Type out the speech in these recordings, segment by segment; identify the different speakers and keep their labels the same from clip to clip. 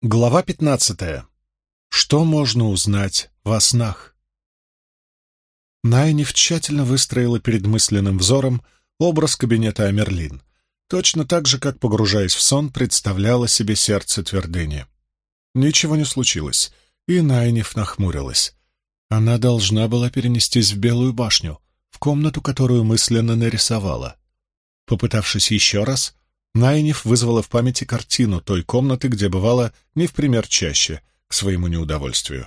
Speaker 1: Глава 15. Что можно узнать во снах? Найниф тщательно выстроила перед мысленным взором образ кабинета Амерлин, точно так же, как, погружаясь в сон, представляла себе сердце твердыни. Ничего не случилось, и Найниф нахмурилась. Она должна была перенестись в Белую башню, в комнату, которую мысленно нарисовала. Попытавшись еще раз, Найниф вызвала в памяти картину той комнаты, где бывала не в пример чаще, к своему неудовольствию.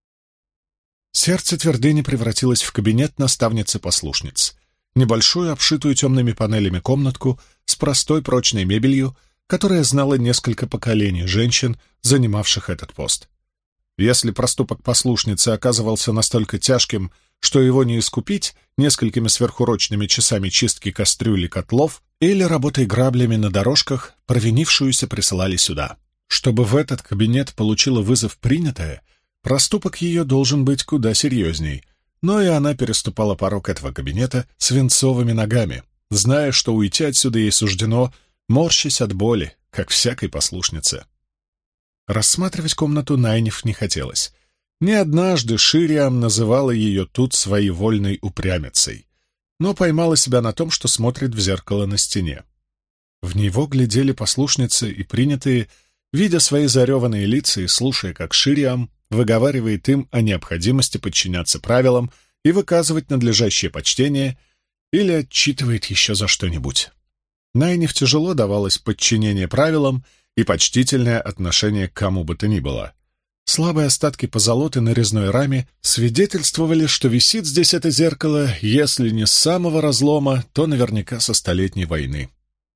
Speaker 1: Сердце твердыни превратилось в кабинет наставницы-послушниц, небольшую, обшитую темными панелями комнатку с простой прочной мебелью, которая знала несколько поколений женщин, занимавших этот пост. Если проступок послушницы оказывался настолько тяжким, что его не искупить несколькими сверхурочными часами чистки кастрюль и котлов или работой граблями на дорожках, провинившуюся присылали сюда. Чтобы в этот кабинет получила вызов принятая, проступок ее должен быть куда серьезней, но и она переступала порог этого кабинета свинцовыми ногами, зная, что уйти отсюда ей суждено, морщась от боли, как всякой послушнице. Рассматривать комнату Найниф не хотелось. Не однажды Шириам называла ее тут своевольной упрямицей, но поймала себя на том, что смотрит в зеркало на стене. В него глядели послушницы и принятые, видя свои зареванные лица и слушая, как Шириам выговаривает им о необходимости подчиняться правилам и выказывать надлежащее почтение или отчитывает еще за что-нибудь. Найниф тяжело давалось подчинение правилам и почтительное отношение к кому бы то ни было. Слабые остатки позолоты на резной раме свидетельствовали, что висит здесь это зеркало, если не с самого разлома, то наверняка со Столетней войны.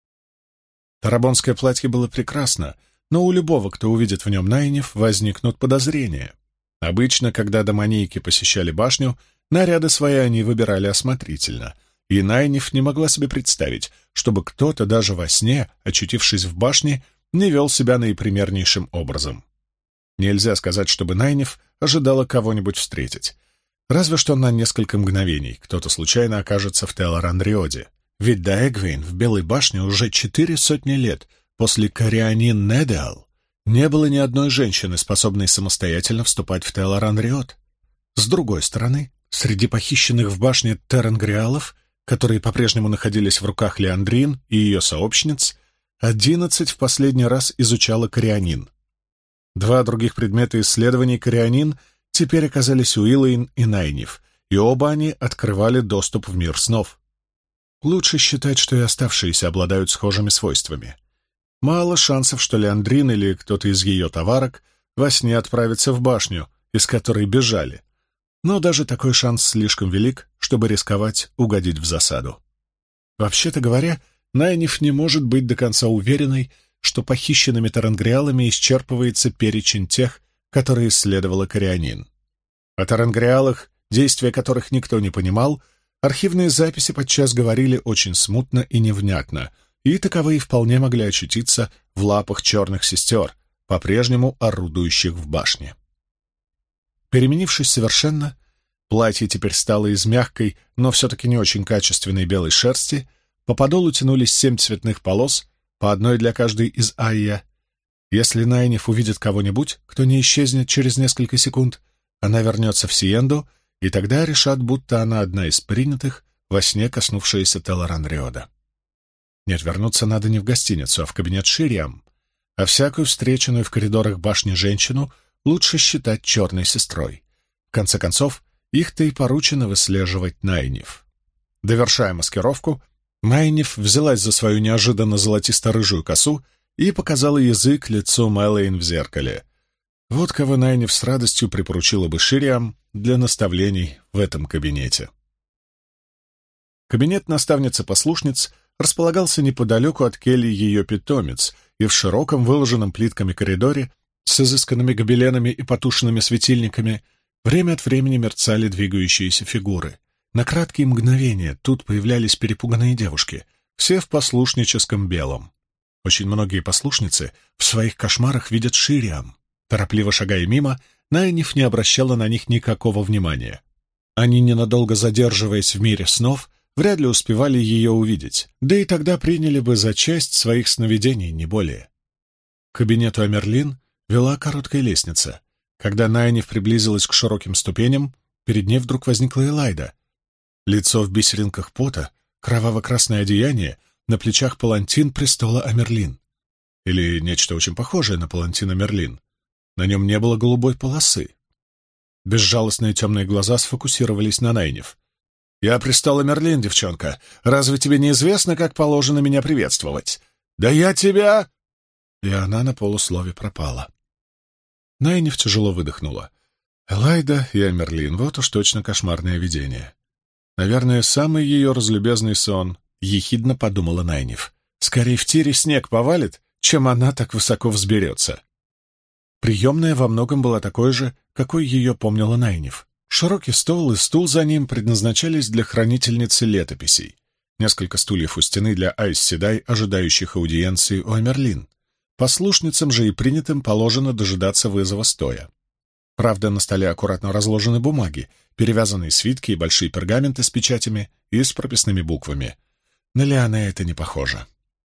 Speaker 1: Тарабонское платье было прекрасно, но у любого, кто увидит в нем Найниф, возникнут подозрения. Обычно, когда домонийки посещали башню, наряды свои они выбирали осмотрительно, и Найниф не могла себе представить, чтобы кто-то даже во сне, очутившись в башне, не вел себя наипримернейшим образом. Нельзя сказать, чтобы Найниф ожидала кого-нибудь встретить. Разве что на несколько мгновений кто-то случайно окажется в Теллар-Андриоде. Ведь до Эгвейн в Белой башне уже 400 лет после Корианин Недеал не было ни одной женщины, способной самостоятельно вступать в Теллар-Андриод. С другой стороны, среди похищенных в башне Теренгриалов, которые по-прежнему находились в руках Леандрин и ее сообщниц, 11 в последний раз изучала Корианин. 2 других предмета исследований Корианин теперь оказались у Илэйн и Найниф, и оба они открывали доступ в мир снов. Лучше считать, что и оставшиеся обладают схожими свойствами. Мало шансов, что Леандрин или кто-то из ее товарок во сне отправится в башню, из которой бежали. Но даже такой шанс слишком велик, чтобы рисковать угодить в засаду. Вообще-то говоря, Найниф не может быть до конца уверенной, что похищенными Теренгриалами исчерпывается перечень тех, которые исследовала Корианин. О Теренгриалах, действия которых никто не понимал, архивные записи подчас говорили очень смутно и невнятно, и таковые вполне могли очутиться в лапах черных сестер, по-прежнему орудующих в башне. Переменившись совершенно, платье теперь стало из мягкой, но все-таки не очень качественной белой шерсти, по подолу тянулись 7 цветных полос, по одной для каждой из Айя. Если Найниф увидит кого-нибудь, кто не исчезнет через несколько секунд, она вернется в Сиенду, и тогда решат, будто она одна из принятых, во сне коснувшаяся Теллар-Андриода. Нет, вернуться надо не в гостиницу, а в кабинет Шириам, а всякую встреченную в коридорах башни женщину лучше считать черной сестрой. В конце концов, их-то и поручено выслеживать Найниф. Довершая маскировку, Найниф взялась за свою неожиданно золотисто-рыжую косу и показала язык лицу Мэлэйн в зеркале. Вот кого Найниф с радостью припоручила бы Шириам для наставлений в этом кабинете. Кабинет наставницы-послушниц располагался неподалеку от кельи ее питомец и в широком, выложенном плитками коридоре с изысканными гобеленами и потушенными светильниками время от времени мерцали двигающиеся фигуры. На краткие мгновения тут появлялись перепуганные девушки, все в послушническом белом. Очень многие послушницы в своих кошмарах видят Шириам. Торопливо шагая мимо, Найниф не обращала на них никакого внимания. Они, ненадолго задерживаясь в мире снов, вряд ли успевали ее увидеть, да и тогда приняли бы за часть своих сновидений, не более. К кабинету Амерлин вела короткая лестница. Когда Найниф приблизилась к широким ступеням, перед ней вдруг возникла Элайда. Лицо в бисеринках пота, кроваво-красное одеяние, на плечах палантин престола Амерлин. Или нечто очень похожее на палантин Амерлин. На нем не было голубой полосы. Безжалостные темные глаза сфокусировались на Найниф. «Я престол Амерлин, девчонка. Разве тебе не известно, как положено меня приветствовать? Да я тебя...» И она на полуслове пропала. Найниф тяжело выдохнула. Элайда и Амерлин — вот уж точно кошмарное видение. Наверное, самый ее разлюбезный сон, — ехидно подумала Найниф. Скорее в тире снег повалит, чем она так высоко взберется. Приемная во многом была такой же, какой ее помнила Найниф. Широкий стол и стул за ним предназначались для хранительницы летописей. Несколько стульев у стены для Айс Седай, ожидающих аудиенции у Амерлин. Послушницам же и принятым положено дожидаться вызова стоя. Правда, на столе аккуратно разложены бумаги, перевязанные свитки и большие пергаменты с печатями и с прописными буквами. На Лиане это не похоже.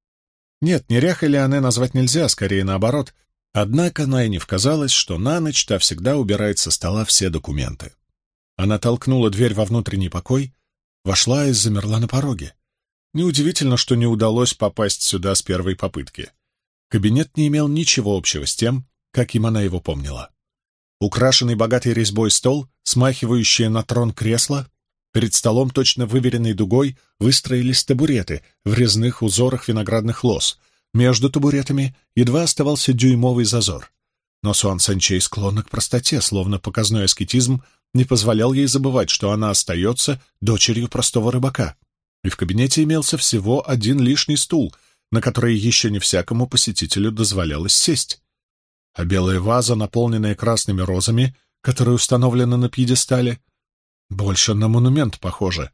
Speaker 1: Нет, неряхой Лиане назвать нельзя, скорее наоборот. Однако Найниф казалось, что на ночь та всегда убирает со стола все документы. Она толкнула дверь во внутренний покой, вошла и замерла на пороге. Неудивительно, что не удалось попасть сюда с первой попытки. Кабинет не имел ничего общего с тем, каким она его помнила. Украшенный богатой резьбой стол, смахивающее на трон кресло, перед столом точно выверенной дугой выстроились табуреты в резных узорах виноградных лоз. Между табуретами едва оставался дюймовый зазор. Но Суан Санчей склонна к простоте, словно показной аскетизм не позволял ей забывать, что она остается дочерью простого рыбака. И в кабинете имелся всего один лишний стул, на который еще не всякому посетителю дозволялось сесть. А белая ваза, наполненная красными розами, которая установлена на пьедестале, больше на монумент похожа.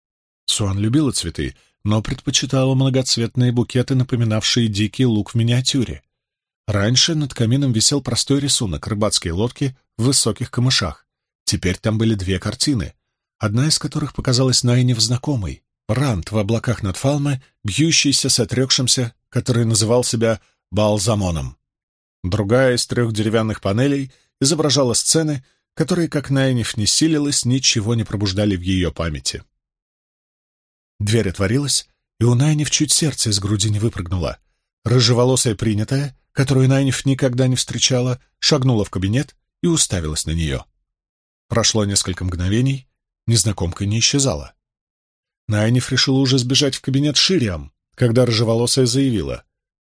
Speaker 1: Суан любила цветы, но предпочитала многоцветные букеты, напоминавшие дикий лук в миниатюре. Раньше над камином висел простой рисунок рыбацкой лодки в высоких камышах. Теперь там были две картины, одна из которых показалась Найниф знакомой. Рант в облаках над Фалме, бьющийся с отрекшимся, который называл себя Балзамоном. Другая из 3 деревянных панелей изображала сцены, которые, как Найниф не силилась, ничего не пробуждали в ее памяти. Дверь отворилась, и у Найниф чуть сердце из груди не выпрыгнуло. Рыжеволосая принятая, которую Найниф никогда не встречала, шагнула в кабинет и уставилась на нее. Прошло несколько мгновений, незнакомка не исчезала. Найниф решила уже сбежать в кабинет Шириам, когда рыжеволосая заявила: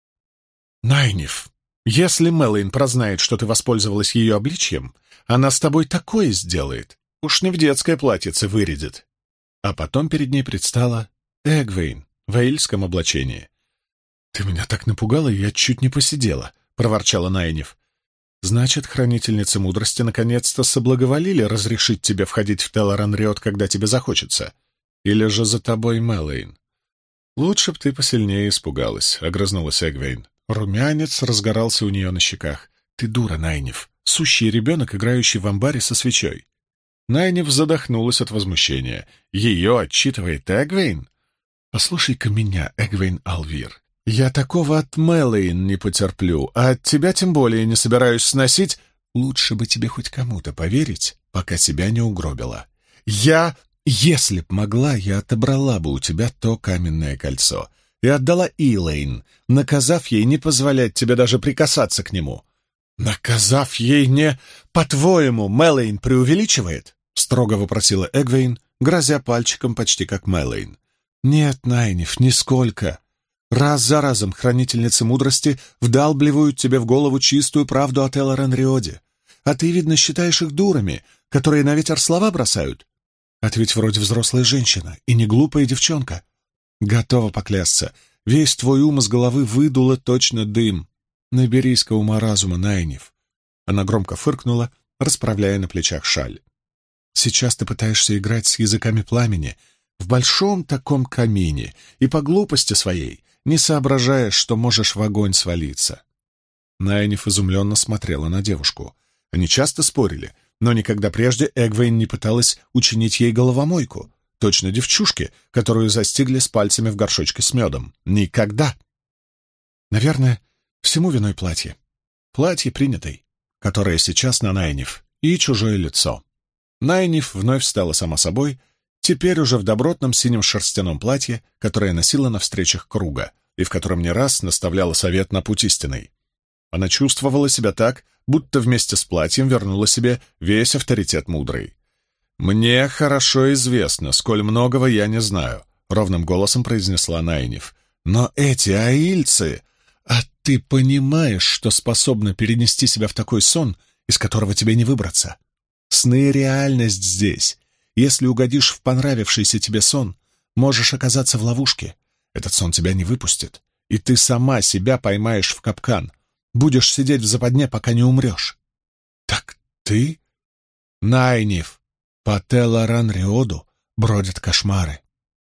Speaker 1: «Найниф, если Мэлэйн прознает, что ты воспользовалась ее обличьем, она с тобой такое сделает, уж не в детское платьице вырядит». А потом перед ней предстала Эгвейн в эйльском облачении. «Ты меня так напугала, я чуть не посидела», — проворчала Найниф. «Значит, хранительницы мудрости наконец-то соблаговолили разрешить тебе входить в Телоран-Риот, когда тебе захочется. Или же за тобой Мэлэйн?» «Лучше б ты посильнее испугалась», — огрызнулась Эгвейн. Румянец разгорался у нее на щеках. «Ты дура, Найниф, сущий ребенок, играющий в амбаре со свечой». Найниф задохнулась от возмущения. Ее отчитывает Эгвейн? «Послушай-ка меня, Эгвейн Алвир. Я такого от Мэлэйн не потерплю, а от тебя тем более не собираюсь сносить. Лучше бы тебе хоть кому-то поверить, пока себя не угробила. Если б могла, я отобрала бы у тебя то каменное кольцо и отдала Илэйн, наказав ей не позволять тебе даже прикасаться к нему». «Наказав ей не... По-твоему, Мэлэйн преувеличивает?» — строго вопросила Эгвейн, грозя пальчиком почти как Мэлэйн. «Нет, Найниф, нисколько. Раз за разом хранительницы мудрости вдалбливают тебе в голову чистую правду о Телоран-Риоде. А ты, видно, считаешь их дурами, которые на ветер слова бросают. А ты ведь вроде взрослая женщина и не глупая девчонка. Готова поклясться, весь твой ум из головы выдуло точно дым. Наберись-ка ума-разума, Найниф». Она громко фыркнула, расправляя на плечах шаль. «Сейчас ты пытаешься играть с языками пламени в большом таком камине и по глупости своей не соображаешь, что можешь в огонь свалиться». Найниф изумленно смотрела на девушку. Они часто спорили, но никогда прежде Эгвейн не пыталась учинить ей головомойку, точно девчушке, которую застигли с пальцами в горшочке с медом. Никогда! «Наверное, всему виной платье. платье принятой, которое сейчас на Найниф, и чужое лицо. Найниф вновь стала сама собой, теперь уже в добротном синем шерстяном платье, которое носила на встречах круга, и в котором не раз наставляла совет на путь истинный. Она чувствовала себя так, будто вместе с платьем вернула себе весь авторитет мудрый. «Мне хорошо известно, сколь многого я не знаю», — ровным голосом произнесла Найниф. «Но эти аильцы... А ты понимаешь, что способна перенести себя в такой сон, из которого тебе не выбраться? Сны — реальность здесь. Если угодишь в понравившийся тебе сон, можешь оказаться в ловушке. Этот сон тебя не выпустит, и ты сама себя поймаешь в капкан. Будешь сидеть в западне, пока не умрешь». «Так ты...» «Найниф, по Телларан-Риоду бродят кошмары».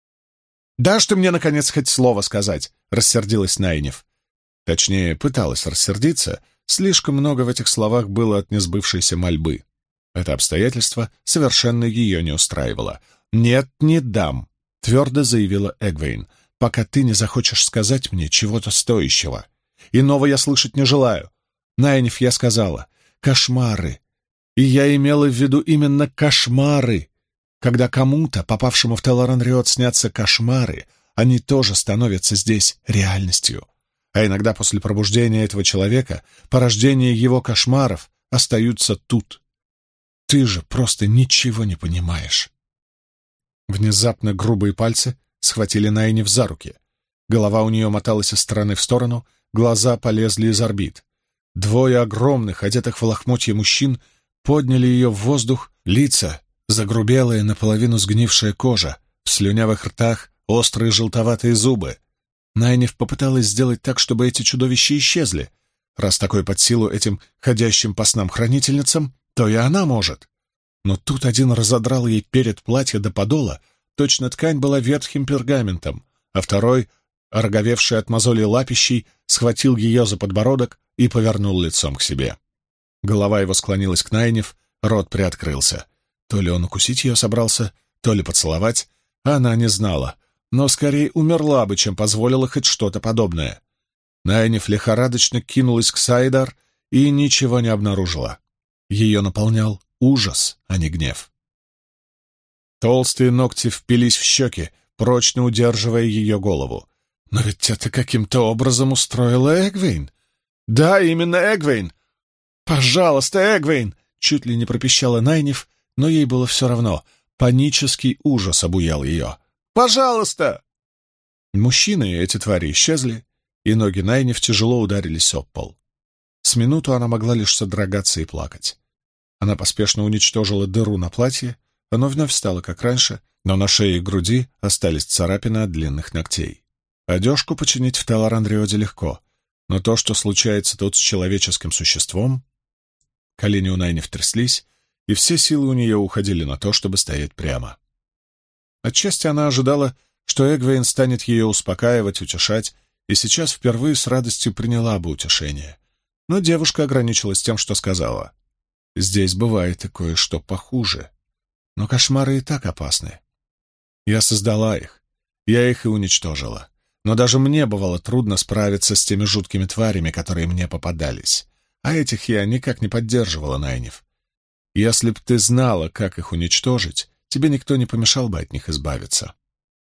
Speaker 1: «Дашь ты мне, наконец, хоть слово сказать?» — рассердилась Найниф. Точнее, пыталась рассердиться, слишком много в этих словах было от несбывшейся мольбы. Это обстоятельство совершенно ее не устраивало. «Нет, не дам», — твердо заявила Эгвейн, «пока ты не захочешь сказать мне чего-то стоящего. Иного я слышать не желаю. Найниф, я сказала, кошмары. И я имела в виду именно кошмары. Когда кому-то, попавшему в Телларан-Риод, снятся кошмары, они тоже становятся здесь реальностью. А иногда после пробуждения этого человека порождение его кошмаров остаются тут. Ты же просто ничего не понимаешь». Внезапно грубые пальцы схватили Найниф за руки. Голова у нее моталась из стороны в сторону, глаза полезли из орбит. Двое огромных, одетых в лохмотья мужчин, подняли ее в воздух, лица, загрубелая, наполовину сгнившая кожа, в слюнявых ртах острые желтоватые зубы. Найниф попыталась сделать так, чтобы эти чудовища исчезли. Раз такое под силу этим ходящим по снам хранительницам, то и она может. Но тут один разодрал ей перед платья до подола, точно ткань была ветхим пергаментом, а второй, ороговевший от мозолей лапищей, схватил ее за подбородок и повернул лицом к себе. Голова его склонилась к Найниф, рот приоткрылся. То ли он укусить ее собрался, то ли поцеловать, она не знала, но скорее умерла бы, чем позволила хоть что-то подобное. Найниф лихорадочно кинулась к Сайдар и ничего не обнаружила. Ее наполнял ужас, а не гнев. Толстые ногти впились в щеки, прочно удерживая ее голову. Но ведь это каким-то образом устроила Эгвейн. Да, именно Эгвейн. «Пожалуйста, Эгвейн!» — чуть ли не пропищала Найниф, но ей было все равно. Панический ужас обуял ее. «Пожалуйста!» Мужчины, эти твари, исчезли, и ноги Найниф тяжело ударились об пол. С минуту она могла лишь содрогаться и плакать. Она поспешно уничтожила дыру на платье, оно вновь стало как раньше, но на шее и груди остались царапины от длинных ногтей. Одежку починить в Телларан-Риоде легко, но то, что случается тут с человеческим существом... Колени у Найниф тряслись, и все силы у нее уходили на то, чтобы стоять прямо. Отчасти она ожидала, что Эгвейн станет ее успокаивать, утешать, и сейчас впервые с радостью приняла бы утешение. Но девушка ограничилась тем, что сказала. «Здесь бывает и кое-что похуже. Но кошмары и так опасны. Я создала их, я их и уничтожила. Но даже мне бывало трудно справиться с теми жуткими тварями, которые мне попадались. А этих я никак не поддерживала, Найниф. Если б ты знала, как их уничтожить, тебе никто не помешал бы от них избавиться».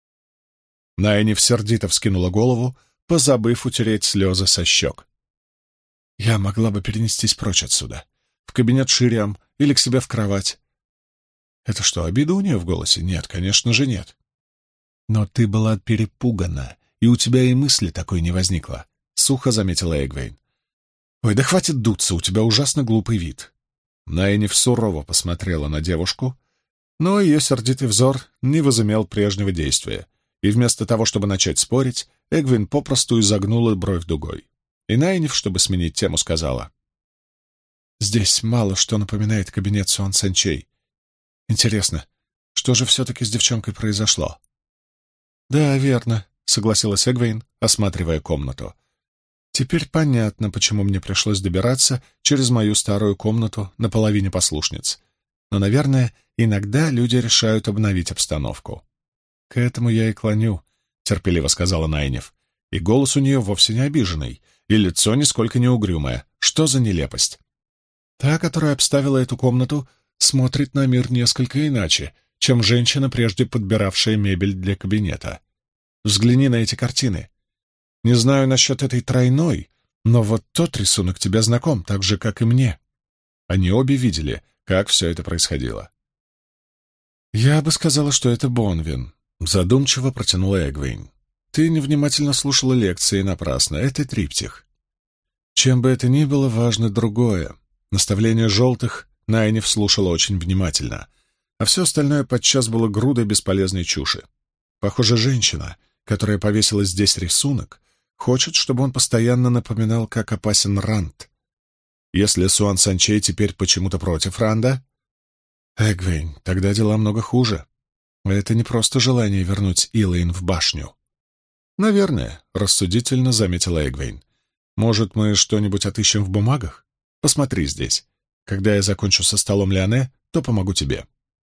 Speaker 1: Найниф сердито вскинула голову, позабыв утереть слезы со щек. «Я могла бы перенестись прочь отсюда, в кабинет Шириам или к себе в кровать». «Это что, обида у нее в голосе?» «Нет, конечно же нет». «Но ты была перепугана, и у тебя и мысли такой не возникло», — сухо заметила Эгвейн. «Ой, да хватит дуться, у тебя ужасно глупый вид». Найниф сурово посмотрела на девушку, но ее сердитый взор не возымел прежнего действия, и вместо того, чтобы начать спорить, Эгвейн попросту изогнула бровь дугой. И Найниф, чтобы сменить тему, сказала: «Здесь мало что напоминает кабинет Суан Сэнчей. Интересно, что же все-таки с девчонкой произошло?» «Да, верно», — согласилась Эгвейн, осматривая комнату. «Теперь понятно, почему мне пришлось добираться через мою старую комнату на половине послушниц. Но, наверное, иногда люди решают обновить обстановку». «К этому я и клоню», — терпеливо сказала Найниф. И голос у нее вовсе не обиженный, и лицо нисколько не угрюмое. «Что Что за нелепость? Та, которая обставила эту комнату, смотрит на мир несколько иначе, чем женщина, прежде подбиравшая мебель для кабинета. Взгляни на эти картины. Не знаю насчет этой тройной, но вот тот рисунок тебе знаком, так же, как и мне. Они обе видели, как все это происходило. «Я бы сказала, что это Бонвин», — задумчиво протянула Эгвейн. «Ты невнимательно слушала лекции напрасно. Это триптих. Чем бы это ни было, важно другое. Наставление желтых Найниф слушала очень внимательно, а все остальное подчас было грудой бесполезной чуши. Похоже, женщина, которая повесила здесь рисунок, хочет, чтобы он постоянно напоминал, как опасен Ранд. Если Суан Санчей теперь почему-то против Ранда... Эгвейн, тогда дела много хуже. Это не просто желание вернуть Илэйн в башню. Наверное, рассудительно заметила Эгвейн. Может, мы что-нибудь отыщем в бумагах? Посмотри здесь. Когда я закончу со столом Леоне, то помогу тебе.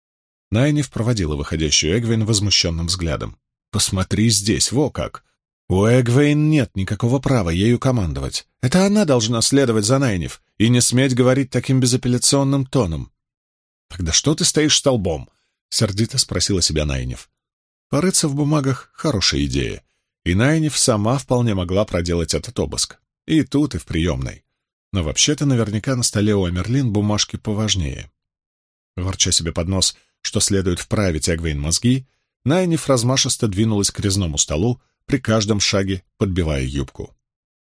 Speaker 1: Найниф проводила выходящую Эгвейн возмущенным взглядом. Посмотри здесь, во как! У Эгвейн нет никакого права ею командовать. Это она должна следовать за Найниф и не сметь говорить таким безапелляционным тоном. «Тогда что ты стоишь столбом?» — сердито спросила себя Найниф. Порыться в бумагах — хорошая идея, и Найниф сама вполне могла проделать этот обыск. И тут, и в приемной. Но вообще-то наверняка на столе у Амерлин бумажки поважнее. Ворча себе под нос, что следует вправить Эгвейн мозги, Найниф размашисто двинулась к резному столу, при каждом шаге подбивая юбку.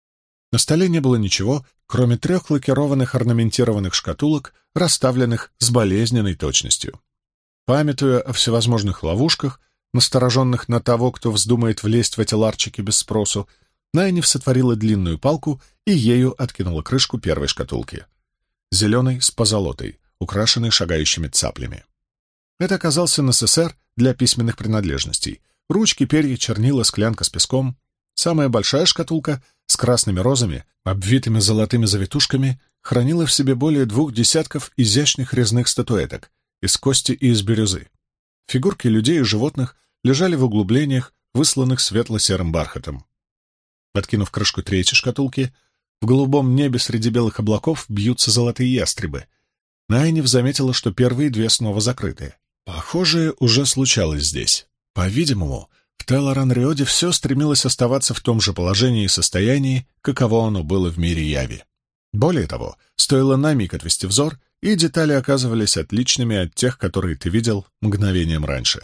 Speaker 1: На столе не было ничего, кроме 3 лакированных орнаментированных шкатулок, расставленных с болезненной точностью. Памятуя о всевозможных ловушках, настороженных на того, кто вздумает влезть в эти ларчики без спросу, Найниф сотворила длинную палку и ею откинула крышку первой шкатулки. Зеленой с позолотой, украшенной шагающими цаплями. Это оказался НССР для письменных принадлежностей. Ручки, перья, чернила, склянка с песком. Самая большая шкатулка с красными розами, обвитыми золотыми завитушками, хранила в себе более 2 десятков изящных резных статуэток из кости и из бирюзы. Фигурки людей и животных лежали в углублениях, высланных светло-серым бархатом. Откинув крышку 3-й шкатулки, в голубом небе среди белых облаков бьются золотые ястребы. Найниф заметила, что первые 2 снова закрыты. Похожее уже случалось здесь. По-видимому, в Телоран-Риоде все стремилось оставаться в том же положении и состоянии, каково оно было в мире Яви. Более того, стоило на миг отвести взор, и детали оказывались отличными от тех, которые ты видел мгновением раньше.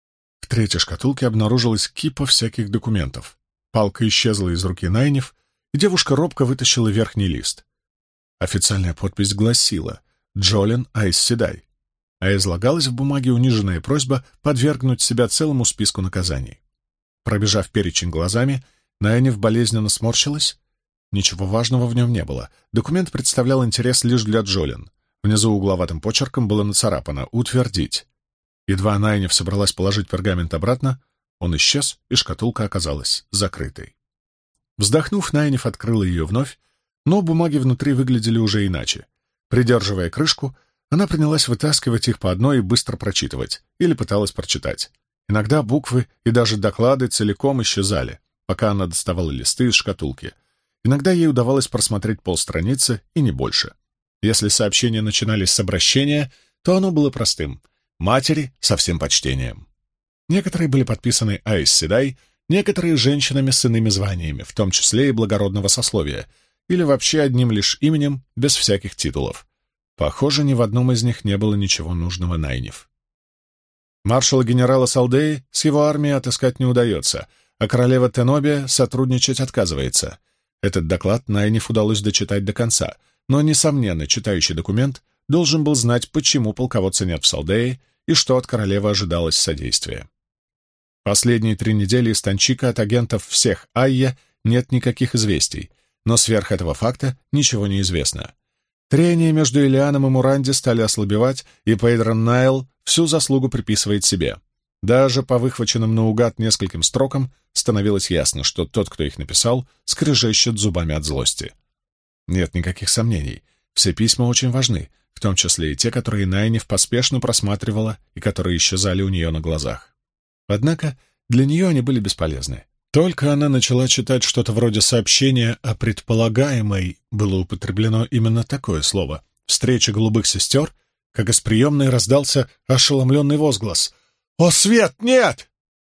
Speaker 1: В 3-й шкатулке обнаружилась кипа всяких документов. Палка исчезла из руки Найниф, и девушка робко вытащила верхний лист. Официальная подпись гласила «Джолен Айс Седай», а излагалась в бумаге униженная просьба подвергнуть себя целому списку наказаний. Пробежав перечень глазами, Найниф болезненно сморщилась. Ничего важного в нем не было. Документ представлял интерес лишь для Джолен. Внизу угловатым почерком было нацарапано «Утвердить». Едва Найниф собралась положить пергамент обратно, он исчез, и шкатулка оказалась закрытой. Вздохнув, Найниф открыла ее вновь, но бумаги внутри выглядели уже иначе. Придерживая крышку, она принялась вытаскивать их по одной и быстро прочитывать, или пыталась прочитать. Иногда буквы и даже доклады целиком исчезали, пока она доставала листы из шкатулки. Иногда ей удавалось просмотреть полстраницы и не больше. Если сообщения начинались с обращения, то оно было простым — матери со всем почтением. Некоторые были подписаны Айс Седай, некоторые — женщинами с иными званиями, в том числе и благородного сословия, или вообще одним лишь именем, без всяких титулов. Похоже, ни в одном из них не было ничего нужного Найниф. Маршала-генерала Салдеи с его армией отыскать не удается, а королева Тенобия сотрудничать отказывается. Этот доклад Найниф удалось дочитать до конца, но, несомненно, читающий документ должен был знать, почему полководца нет в Салдее и что от королевы ожидалось содействия. Последние 3 недели из Танчика от агентов всех Айя нет никаких известий, но сверх этого факта ничего не известно. Трения между Элианом и Муранди стали ослабевать, и Пейдрон Найл всю заслугу приписывает себе. Даже по выхваченным наугад нескольким строкам становилось ясно, что тот, кто их написал, скрежещет зубами от злости. Нет никаких сомнений, все письма очень важны, в том числе и те, которые Найниф поспешно просматривала и которые исчезали у нее на глазах. Однако для нее они были бесполезны. Только она начала читать что-то вроде сообщения о предполагаемой, было употреблено именно такое слово, встрече голубых сестер, как из приемной раздался ошеломленный возглас. «О, Свет, нет!»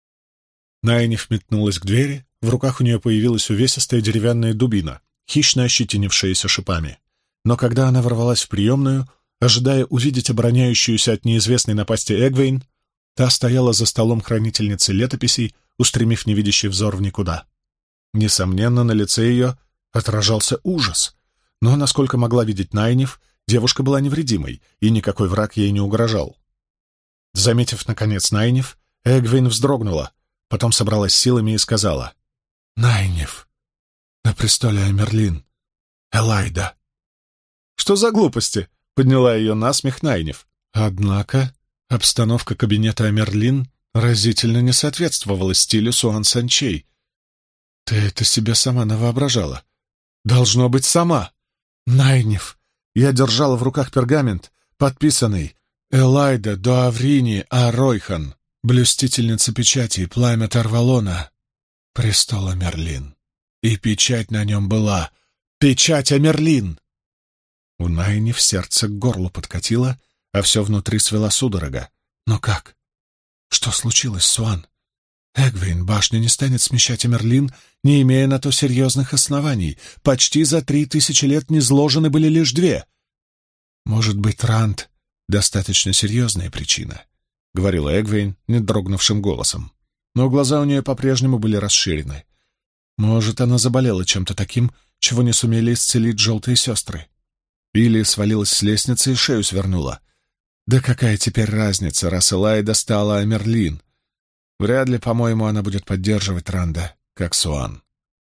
Speaker 1: Найниф метнулась к двери, в руках у нее появилась увесистая деревянная дубина, хищно ощетинившаяся шипами. Но когда она ворвалась в приемную, ожидая увидеть обороняющуюся от неизвестной напасти Эгвейн, та стояла за столом хранительницы летописей, устремив невидящий взор в никуда. Несомненно, на лице ее отражался ужас, но, насколько могла видеть Найниф, девушка была невредимой, и никакой враг ей не угрожал. Заметив, наконец, Найниф, Эгвейн вздрогнула, потом собралась силами и сказала: «Найниф, на престоле Амерлин, Элайда». «Что за глупости?» — подняла ее насмех Найниф. Однако обстановка кабинета Амерлин разительно не соответствовала стилю Суан Санчей. «Ты это себе сама навоображала. Должно быть, сама. Найниф, я держала в руках пергамент, подписанный Элайда Доаврини Аройхан, блюстительница печати, пламя Тарвалона, престол Амерлин. И печать на нем была печать Амерлин!» У Найниф сердце к горлу подкатило, а все внутри свела судорога. «Но как? Что случилось, Суан? Эгвейн, башня не станет смещать Амерлин, не имея на то серьезных оснований. Почти за 3000 лет низложены были лишь 2. Может быть, Ранд — достаточно серьезная причина», — говорила Эгвейн не дрогнувшим голосом. Но глаза у нее по-прежнему были расширены. Может, она заболела чем-то таким, чего не сумели исцелить желтые сестры. Или свалилась с лестницы и шею свернула. Да какая теперь разница, раз Элайда стала Амерлин? Вряд ли, по-моему, она будет поддерживать Ранда, как Суан.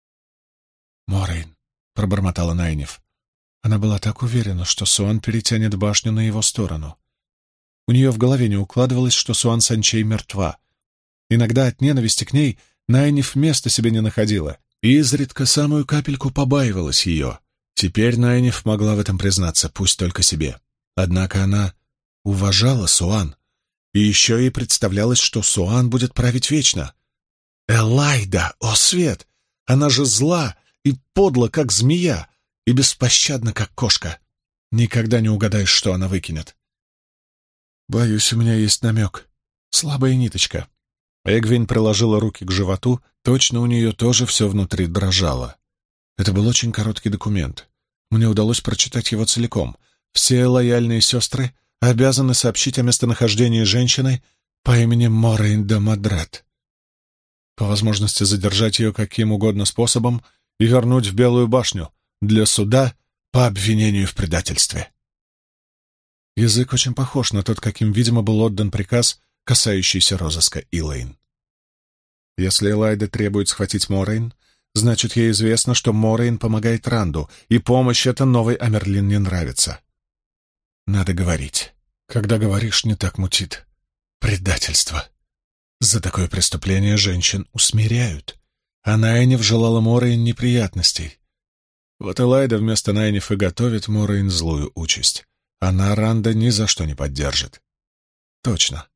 Speaker 1: «Морейн», — пробормотала Найниф. Она была так уверена, что Суан перетянет башню на его сторону. У нее в голове не укладывалось, что Суан Санчей мертва. Иногда от ненависти к ней Найниф места себе не находила, и изредка самую капельку побаивалась ее. Теперь Найниф могла в этом признаться, пусть только себе. Однако она уважала Суан, и еще ей представлялось, что Суан будет править вечно. Элайда, о свет! Она же зла и подла, как змея, и беспощадна, как кошка. Никогда не угадаешь, что она выкинет. Боюсь, у меня есть намек. Слабая ниточка. Эгвин приложила руки к животу, точно у нее тоже все внутри дрожало. Это был очень короткий документ. Мне удалось прочитать его целиком. Все лояльные сестры обязаны сообщить о местонахождении женщины по имени Морейн де Мадрет. По возможности задержать ее каким угодно способом и вернуть в Белую башню для суда по обвинению в предательстве. Язык очень похож на тот, каким, видимо, был отдан приказ, касающийся розыска Илэйн. Если Элайда требует схватить Морейн, значит, ей известно, что Морейн помогает Ранду, и помощь эта новой Амерлин не нравится. Надо говорить. Когда говоришь, не так мутит. Предательство. За такое преступление женщин усмиряют. А Найниф желала Морейн неприятностей. Вот Элайда вместо Найниф и готовит Морейн злую участь. Она Ранда ни за что не поддержит. Точно.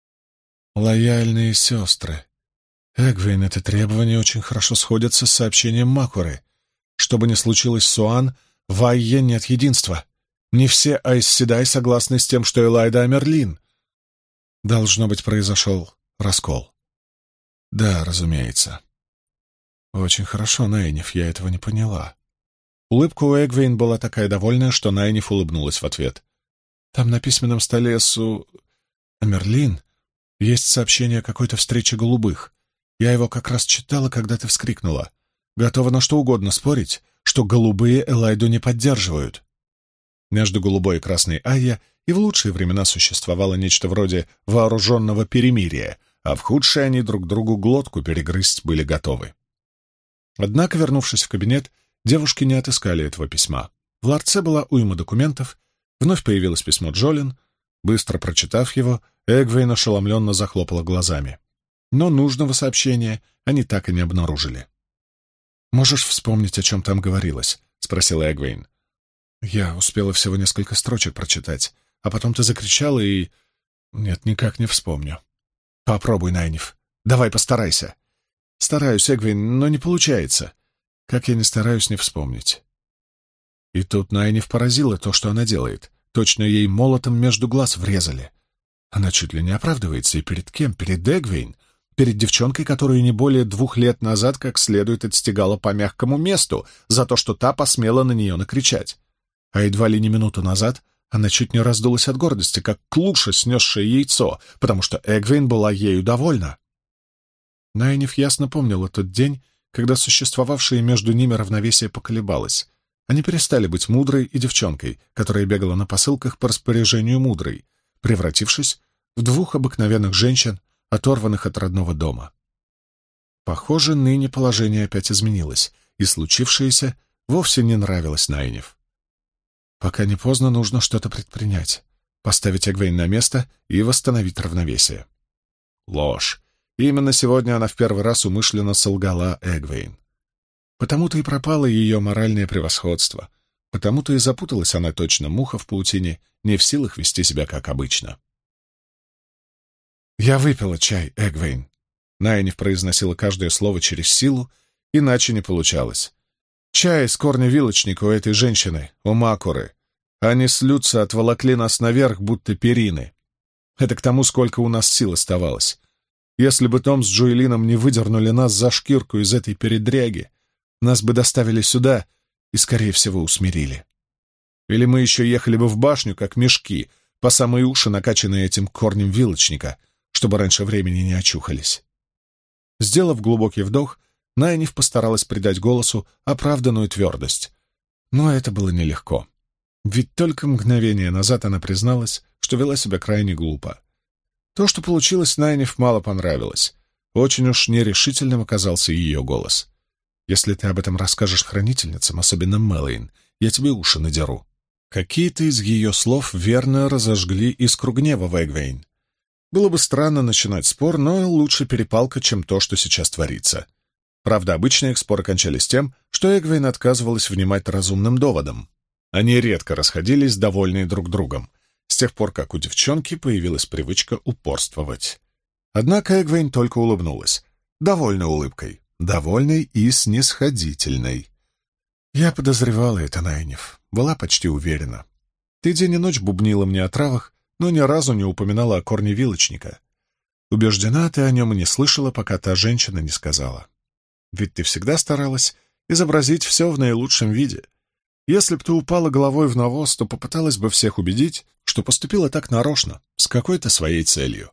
Speaker 1: Лояльные сестры. Эгвейн, это требование очень хорошо сходится с сообщением Макуры. Что бы ни случилось с Суан, в Айе нет единства. Не все Айсседай согласны с тем, что Элайда Амерлин. Должно быть, произошел раскол. Да, разумеется. Очень хорошо, Найниф, я этого не поняла. Улыбка у Эгвейн была такая довольная, что Найниф улыбнулась в ответ. Там на письменном столе Амерлин есть сообщение о какой-то встрече голубых. Я его как раз читала, когда ты вскрикнула. Готова на что угодно спорить, что голубые Элайду не поддерживают. Между голубой и красной Айя и в лучшие времена существовало нечто вроде вооруженного перемирия, а в худшие они друг другу глотку перегрызть были готовы. Однако, вернувшись в кабинет, девушки не отыскали этого письма. В ларце была уйма документов, вновь появилось письмо Джолин. Быстро прочитав его, Эгвейн ошеломленно захлопала глазами. Но нужного сообщения они так и не обнаружили. «Можешь вспомнить, о чем там говорилось?» — спросила Эгвейн. «Я успела всего несколько строчек прочитать, а потом ты закричала и... Нет, никак не вспомню». «Попробуй, Найниф. Давай постарайся». Стараюсь, Эгвин, но не получается. Как я не стараюсь, не вспомнить. И тут Найниф поразило то, что она делает. Точно ей молотом между глаз врезали. Она чуть ли не оправдывается. И перед кем? Перед Эгвин? Перед девчонкой, которую не более 2 лет назад как следует отстегала по мягкому месту за то, что та посмела на нее накричать. А едва ли не минуту назад она чуть не раздулась от гордости, как клуша, снесшая яйцо, потому что Эгвин была ею довольна. Найниф ясно помнила тот день, когда существовавшее между ними равновесие поколебалось. Они перестали быть мудрой и девчонкой, которая бегала на посылках по распоряжению мудрой, превратившись в 2 обыкновенных женщин, оторванных от родного дома. Похоже, ныне положение опять изменилось, и случившееся вовсе не нравилось Найниф. Пока не поздно, нужно что-то предпринять, поставить Эгвейн на место и восстановить равновесие. Ложь. Именно сегодня она в первый раз умышленно солгала Эгвейн. Потому-то и пропало ее моральное превосходство, потому-то и запуталась она точно муха в паутине, не в силах вести себя как обычно. «Я выпила чай, Эгвейн», — Найниф произносила каждое слово через силу, иначе не получалось. «Чай с корня вилочника у этой женщины, у Макуры. Они с Люца отволокли нас наверх, будто перины. Это к тому, сколько у нас сил оставалось. Если бы Том с Джоэлином не выдернули нас за шкирку из этой передряги, нас бы доставили сюда и, скорее всего, усмирили. Или мы еще ехали бы в башню, как мешки, по самые уши накачанные этим корнем вилочника, чтобы раньше времени не очухались». Сделав глубокий вдох, Найниф постаралась придать голосу оправданную твердость. Но это было нелегко. Ведь только мгновение назад она призналась, что вела себя крайне глупо. То, что получилось, Найниф мало понравилось. Очень уж нерешительным оказался ее голос. «Если ты об этом расскажешь хранительницам, особенно Мэлэйн, я тебе уши надеру». Какие-то из ее слов верно разожгли искру гнева в Эгвейн. Было бы странно начинать спор, но лучше перепалка, чем то, что сейчас творится. Правда, обычно их споры кончались тем, что Эгвейн отказывалась внимать разумным доводам. Они редко расходились, довольные друг другом, с тех пор, как у девчонки появилась привычка упорствовать. Однако Эгвейн только улыбнулась, довольной улыбкой, довольной и снисходительной. «Я подозревала это, Найниф, была почти уверена. Ты день и ночь бубнила мне о травах, но ни разу не упоминала о корне вилочника. Убеждена, ты о нем и не слышала, пока та женщина не сказала. Ведь ты всегда старалась изобразить все в наилучшем виде. Если б ты упала головой в навоз, то попыталась бы всех убедить, что поступила так нарочно, с какой-то своей целью.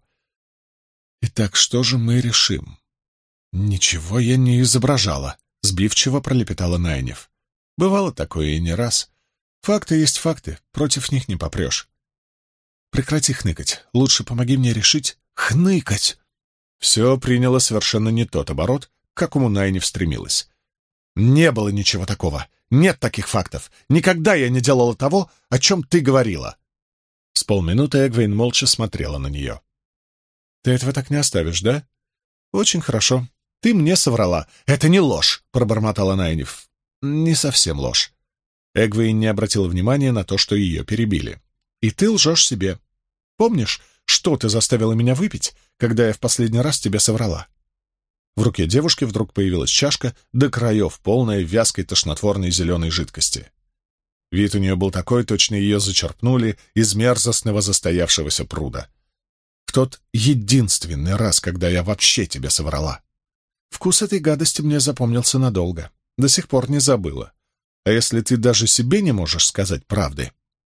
Speaker 1: Итак, что же мы решим?» «Ничего я не изображала», — сбивчиво пролепетала Найниф. «Бывало такое и не раз. Факты есть факты, против них не попрешь. Прекрати хныкать, лучше помоги мне решить». «Хныкать!» Все приняло совершенно не тот оборот, к какому Найниф стремилась. «Не было ничего такого. Нет таких фактов. Никогда я не делала того, о чем ты говорила». С полминуты Эгвейн молча смотрела на нее. «Ты этого так не оставишь, да?» «Очень хорошо. Ты мне соврала». «Это не ложь», — пробормотала Найниф. «Не совсем ложь». Эгвейн не обратила внимания на то, что ее перебили. «И ты лжешь себе. Помнишь, что ты заставила меня выпить, когда я в последний раз тебе соврала?» В руке девушки вдруг появилась чашка, до краев полная вязкой тошнотворной зеленой жидкости. Вид у нее был такой, точно ее зачерпнули из мерзостного застоявшегося пруда. «В тот единственный раз, когда я вообще тебе соврала. Вкус этой гадости мне запомнился надолго, до сих пор не забыла. А если ты даже себе не можешь сказать правды?»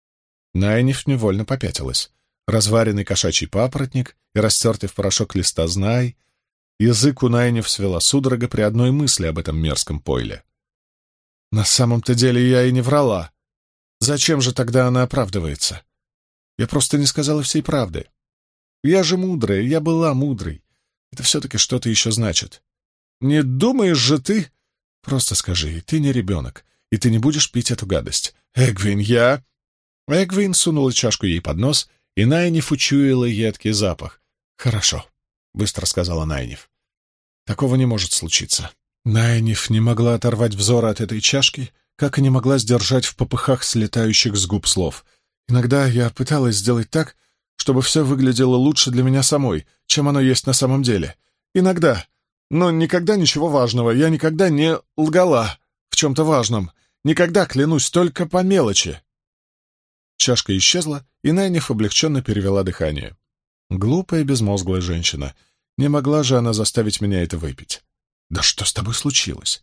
Speaker 1: Найниф невольно попятилась. Разваренный кошачий папоротник и растертый в порошок листа знай. Язык у Найниф свела судорога при одной мысли об этом мерзком пойле. «На самом-то деле я и не врала. Зачем же тогда она оправдывается? Я просто не сказала всей правды. Я же мудрая, я была мудрой. Это все-таки что-то еще значит. Не думаешь же ты...» «Просто скажи, ты не ребенок, и ты не будешь пить эту гадость. Эгвин, я...» Эгвин сунула чашку ей под нос, и Найниф учуяла едкий запах. «Хорошо», — быстро сказала Найниф. «Такого не может случиться». Найниф не могла оторвать взора от этой чашки, как и не могла сдержать в попыхах слетающих с губ слов. «Иногда я пыталась сделать так, чтобы все выглядело лучше для меня самой, чем оно есть на самом деле. Иногда. Но никогда ничего важного. Я никогда не лгала в чем-то важном. Никогда, клянусь, только по мелочи». Чашка исчезла, и Найниф облегченно перевела дыхание. Глупая, безмозглая женщина. Не могла же она заставить меня это выпить. «Да что с тобой случилось?»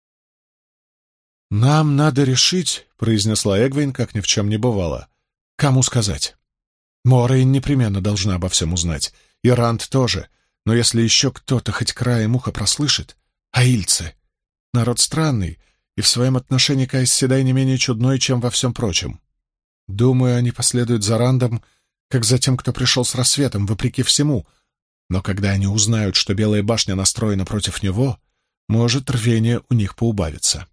Speaker 1: «Нам надо решить», — произнесла Эгвейн, как ни в чем не бывало. «Кому сказать? Морейн непременно должна обо всем узнать. И Ранд тоже. Но если еще кто-то хоть краем уха прослышит... Аильцы. Народ странный, и в своем отношении к Аэс Седай не менее чудной, чем во всем прочем. Думаю, они последуют за Рандом, как за тем, кто пришел с рассветом, вопреки всему. Но когда они узнают, что Белая башня настроена против него, может, рвение у них поубавится».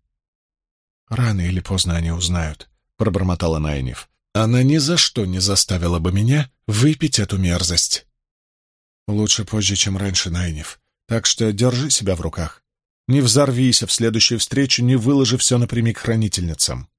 Speaker 1: «Рано или поздно они узнают», — пробормотала Найниф. «Она ни за что не заставила бы меня выпить эту мерзость». «Лучше позже, чем раньше, Найниф. Так что держи себя в руках. Не взорвись, в следующую встречу не выложи все напрямик хранительницам.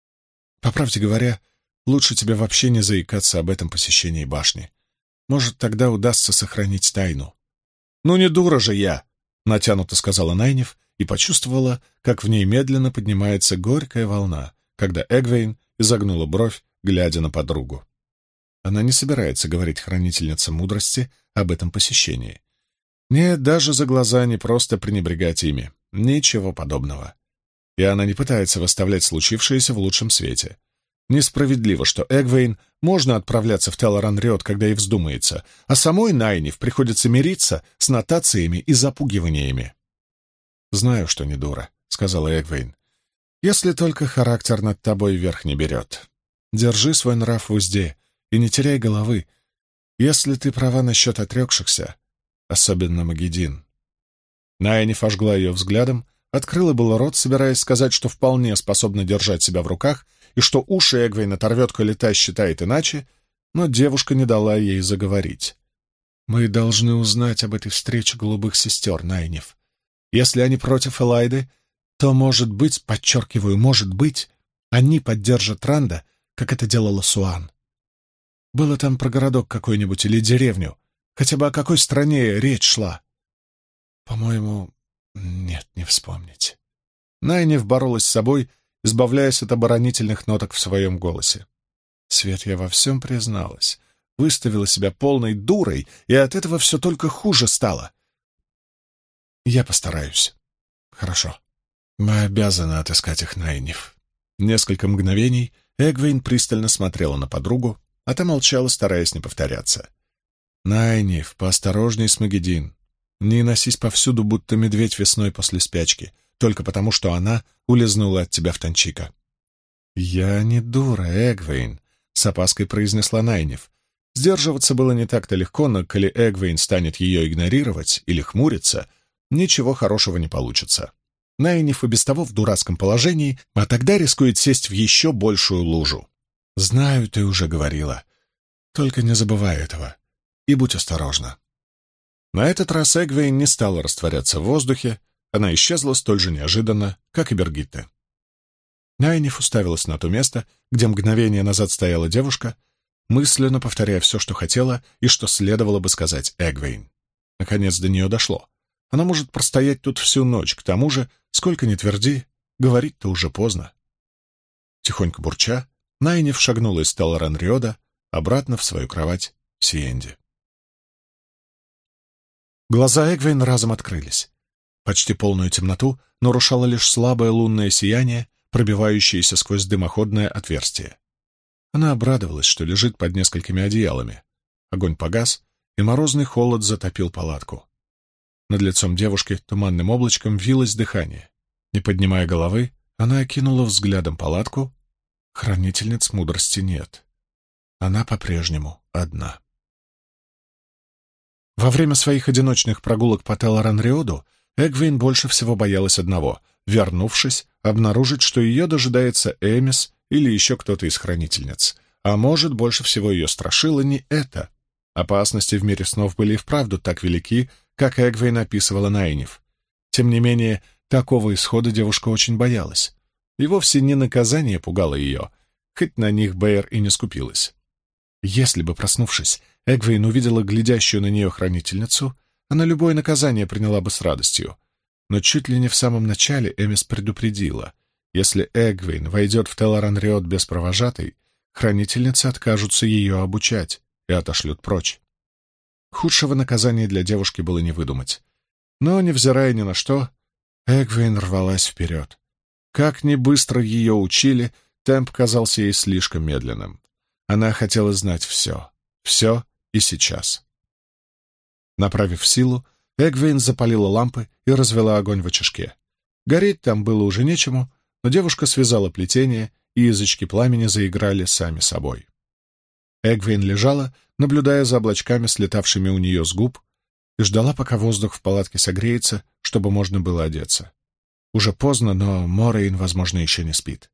Speaker 1: По правде говоря, лучше тебе вообще не заикаться об этом посещении башни. Может, тогда удастся сохранить тайну». «Ну не дура же я!» — натянуто сказала Найниф и почувствовала, как в ней медленно поднимается горькая волна, когда Эгвейн изогнула бровь, глядя на подругу. Она не собирается говорить хранительнице мудрости об этом посещении. Нет, даже за глаза не просто пренебрегать ими. Ничего подобного. И она не пытается выставлять случившееся в лучшем свете. Несправедливо, что Эгвейн можно отправляться в Телоран-Риот, когда ей вздумается, а самой Найниф приходится мириться с нотациями и запугиваниями. «Знаю, что не дура», — сказала Эгвейн. «Если только характер над тобой верх не берет. Держи свой нрав в узде и не теряй головы, если ты права насчет отрекшихся, особенно Магедин». Найниф ожгла ее взглядом, открыла было рот, собираясь сказать, что вполне способна держать себя в руках и что уши Эгвейн оторвет, коли та считает иначе, но девушка не дала ей заговорить. «Мы должны узнать об этой встрече голубых сестер, Найниф. Если они против Элайды, то, может быть, подчеркиваю, может быть, они поддержат Ранда, как это делала Суан. Было там про городок какой-нибудь или деревню, хотя бы о какой стране речь шла. По-моему, нет, не вспомнить». Найниф боролась с собой, избавляясь от оборонительных ноток в своем голосе. «Свет, я во всем призналась, выставила себя полной дурой, и от этого все только хуже стало. Я постараюсь». «Хорошо. Мы обязаны отыскать их, Найниф». Несколько мгновений Эгвейн пристально смотрела на подругу, а та молчала, стараясь не повторяться. «Найниф, поосторожней с Магедин. Не носись повсюду, будто медведь весной после спячки, только потому, что она улизнула от тебя в Танчика». «Я не дура, Эгвейн», — с опаской произнесла Найниф. Сдерживаться было не так-то легко, но коли Эгвейн станет ее игнорировать или хмуриться, ничего хорошего не получится. Найниф и без того в дурацком положении, а тогда рискует сесть в еще большую лужу. «Знаю, ты уже говорила. Только не забывай этого. И будь осторожна». На этот раз Эгвейн не стала растворяться в воздухе, она исчезла столь же неожиданно, как и Бергитте. Найниф уставилась на то место, где мгновение назад стояла девушка, мысленно повторяя все, что хотела и что следовало бы сказать Эгвейн. Наконец до нее дошло. Она может простоять тут всю ночь, к тому же, сколько ни тверди, говорить-то уже поздно. Тихонько бурча, Найниф шагнула из Телоран-Риода обратно в свою кровать в Сиенде. Глаза Эгвейн разом открылись. Почти полную темноту нарушало лишь слабое лунное сияние, пробивающееся сквозь дымоходное отверстие. Она обрадовалась, что лежит под несколькими одеялами. Огонь погас, и морозный холод затопил палатку. Над лицом девушки туманным облачком вилось дыхание. Не поднимая головы, она окинула взглядом палатку. Хранительниц мудрости нет. Она по-прежнему одна. Во время своих одиночных прогулок по Телоран-Риоду Эгвейн больше всего боялась одного — вернувшись, обнаружить, что ее дожидается Эмис или еще кто-то из хранительниц. А может, больше всего ее страшило не это. Опасности в мире снов были и вправду так велики, как Эгвейн описывала Найниф. Тем не менее, такого исхода девушка очень боялась. И вовсе не наказание пугало ее, хоть на них Бэйр и не скупилась. Если бы, проснувшись, Эгвейн увидела глядящую на нее хранительницу, она любое наказание приняла бы с радостью. Но чуть ли не в самом начале Эмис предупредила, если Эгвейн войдет в Телоран-Риот без провожатой, хранительницы откажутся ее обучать и отошлют прочь. Худшего наказания для девушки было не выдумать. Но, невзирая ни на что, Эгвейн рвалась вперед. Как ни быстро ее учили, темп казался ей слишком медленным. Она хотела знать все. Все и сейчас. Направив силу, Эгвейн запалила лампы и развела огонь в очажке. Гореть там было уже нечему, но девушка связала плетение, и язычки пламени заиграли сами собой. Эгвейн лежала, наблюдая за облачками, слетавшими у нее с губ, и ждала, пока воздух в палатке согреется, чтобы можно было одеться. Уже поздно, но Морейн, возможно, еще не спит.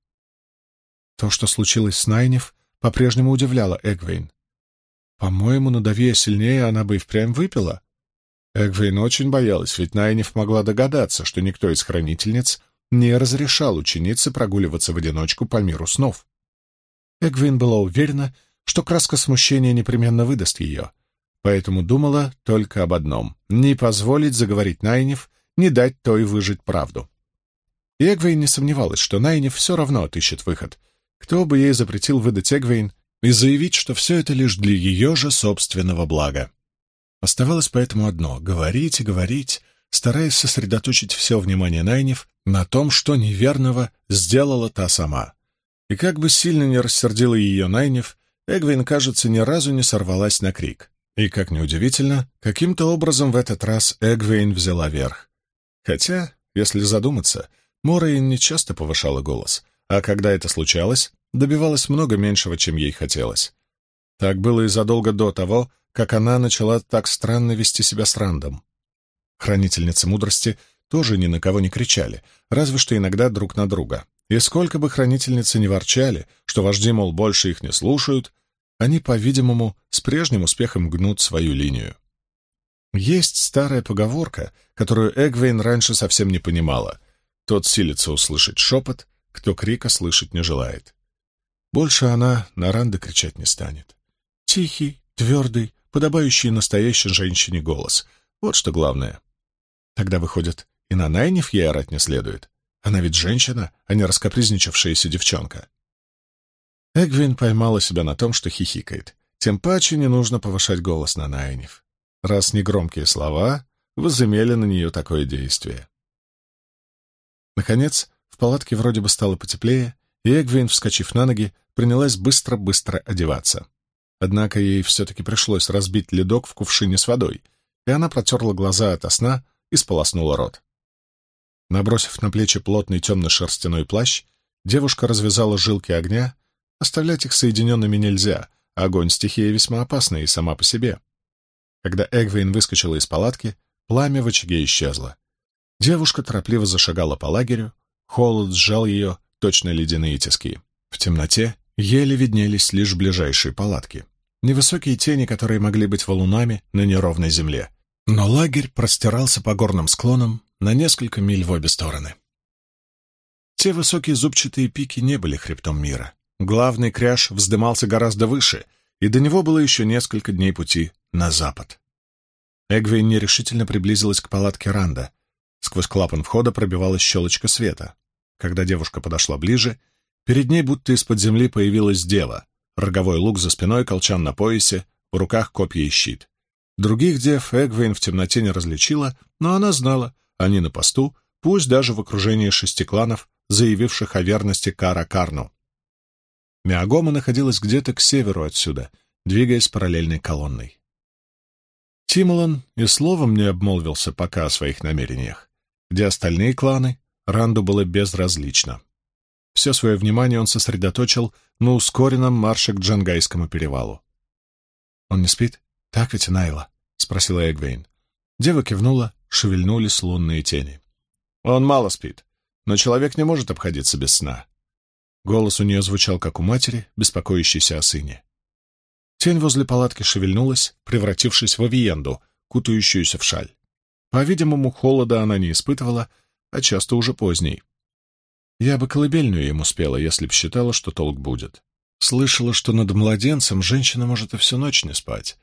Speaker 1: То, что случилось с Найниф, по-прежнему удивляло Эгвейн. По-моему, надавия сильнее, она бы и впрямь выпила. Эгвейн очень боялась, ведь Найниф могла догадаться, что никто из хранительниц не разрешал ученице прогуливаться в одиночку по миру снов. Эгвейн была уверена, что краска смущения непременно выдаст ее, поэтому думала только об одном — не позволить заговорить Найниф, не дать той выжить правду. И Эгвейн не сомневалась, что Найниф все равно отыщет выход. Кто бы ей запретил выдать Эгвейн и заявить, что все это лишь для ее же собственного блага. Оставалось поэтому одно — говорить и говорить, стараясь сосредоточить все внимание Найниф на том, что неверного сделала та сама. И как бы сильно не рассердила ее Найниф, Эгвейн, кажется, ни разу не сорвалась на крик. И, как неудивительно, каким-то образом в этот раз Эгвейн взяла верх. Хотя, если задуматься, Морейн не часто повышала голос, а когда это случалось, добивалась много меньшего, чем ей хотелось. Так было и задолго до того, как она начала так странно вести себя с Рандом. Хранительницы мудрости тоже ни на кого не кричали, разве что иногда друг на друга. И сколько бы хранительницы ни ворчали, что вожди, мол, больше их не слушают, они, по-видимому, с прежним успехом гнут свою линию. Есть старая поговорка, которую Эгвейн раньше совсем не понимала. Тот силится услышать шепот, кто крика слышать не желает. Больше она на Ранда кричать не станет. Тихий, твердый, подобающий настоящей женщине голос. Вот что главное. Тогда, выходит, и на Найниф ей орать не следует. Она ведь женщина, а не раскапризничавшаяся девчонка. Эгвейн поймала себя на том, что хихикает. Тем паче не нужно повышать голос на Найниф, раз негромкие слова возымели на нее такое действие. Наконец, в палатке вроде бы стало потеплее, и Эгвейн, вскочив на ноги, принялась быстро-быстро одеваться. Однако ей все-таки пришлось разбить ледок в кувшине с водой, и она протерла глаза ото сна и сполоснула рот. Набросив на плечи плотный темно-шерстяной плащ, девушка развязала жилки огня. Оставлять их соединенными нельзя, огонь — стихия весьма опасная и сама по себе. Когда Эгвейн выскочила из палатки, пламя в очаге исчезло. Девушка торопливо зашагала по лагерю, холод сжал ее, точно ледяные тиски. В темноте еле виднелись лишь ближайшие палатки, невысокие тени, которые могли быть валунами на неровной земле. Но лагерь простирался по горным склонам на несколько миль в обе стороны. Те высокие зубчатые пики не были хребтом мира. Главный кряж вздымался гораздо выше, и до него было еще несколько дней пути на запад. Эгвейн нерешительно приблизилась к палатке Ранда. Сквозь клапан входа пробивалась щелочка света. Когда девушка подошла ближе, перед ней будто из-под земли появилась дева. Роговой лук за спиной, колчан на поясе, в руках копья и щит. Других дев Эгвейн в темноте не различила, но она знала, они на посту, пусть даже в окружении 6 кланов, заявивших о верности Кара-Карну. Миагома находилась где-то к северу отсюда, двигаясь параллельной колонной. Тимолан и словом не обмолвился пока о своих намерениях. Где остальные кланы, Ранду было безразлично. Все свое внимание он сосредоточил на ускоренном марше к Джангайскому перевалу. «Он не спит? Так ведь, Найла?» — спросила Эгвейн. Дева кивнула, шевельнулись лунные тени. «Он мало спит, но человек не может обходиться без сна». Голос у нее звучал, как у матери, беспокоящейся о сыне. Тень возле палатки шевельнулась, превратившись в авиенду, кутающуюся в шаль. По-видимому, холода она не испытывала, а часто уже поздней. Я бы колыбельную ему спела, если б считала, что толк будет. Слышала, что над младенцем женщина может и всю ночь не спать.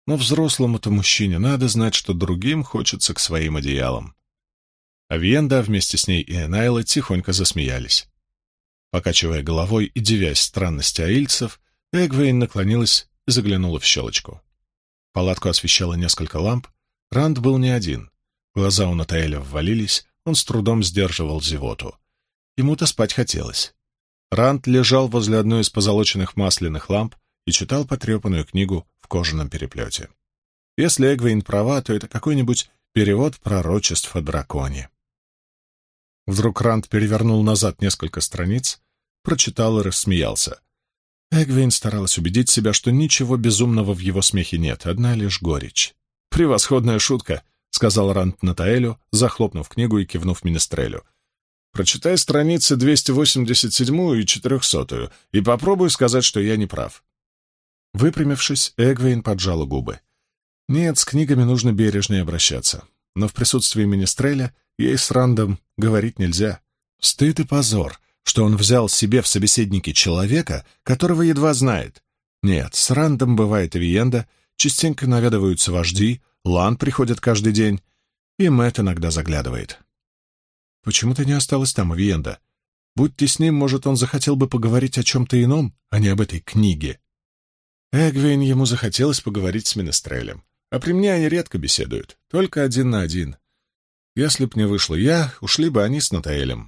Speaker 1: Но взрослому-то мужчине надо знать, что другим хочется к своим одеялам. Авиенда, вместе с ней и Энайла тихонько засмеялись. Покачивая головой и дивясь странности аильцев, Эгвейн наклонилась и заглянула в щелочку. Палатку освещало несколько ламп. Ранд был не один. Глаза у Натаэля ввалились, он с трудом сдерживал зевоту. Ему-то спать хотелось. Ранд лежал возле одной из позолоченных масляных ламп и читал потрепанную книгу в кожаном переплете. Если Эгвейн права, то это какой-нибудь перевод пророчеств о драконе. Вдруг Ранд перевернул назад несколько страниц, прочитал и рассмеялся. Эгвейн старалась убедить себя, что ничего безумного в его смехе нет, одна лишь горечь. «Превосходная шутка», — сказал Ранд Натаэлю, захлопнув книгу и кивнув Министрелю. «Прочитай страницы 287 и 400 и попробуй сказать, что я не прав». Выпрямившись, Эгвейн поджала губы. Нет, с книгами нужно бережнее обращаться, но в присутствии Министреля ей с Рандом говорить нельзя. Стыд и позор, что он взял себе в собеседники человека, которого едва знает. Нет, с Рандом бывает авиенда, частенько наведываются вожди, Лан приходит каждый день, и Мэтт иногда заглядывает. Почему ты не осталась там, авиенда? Будь ты с ним, может, он захотел бы поговорить о чем-то ином, а не об этой книге. Эгвейн ему захотелось поговорить с Министрелем, а при мне они редко беседуют, только один на один. Если б не вышла я, ушли бы они с Натаэлем.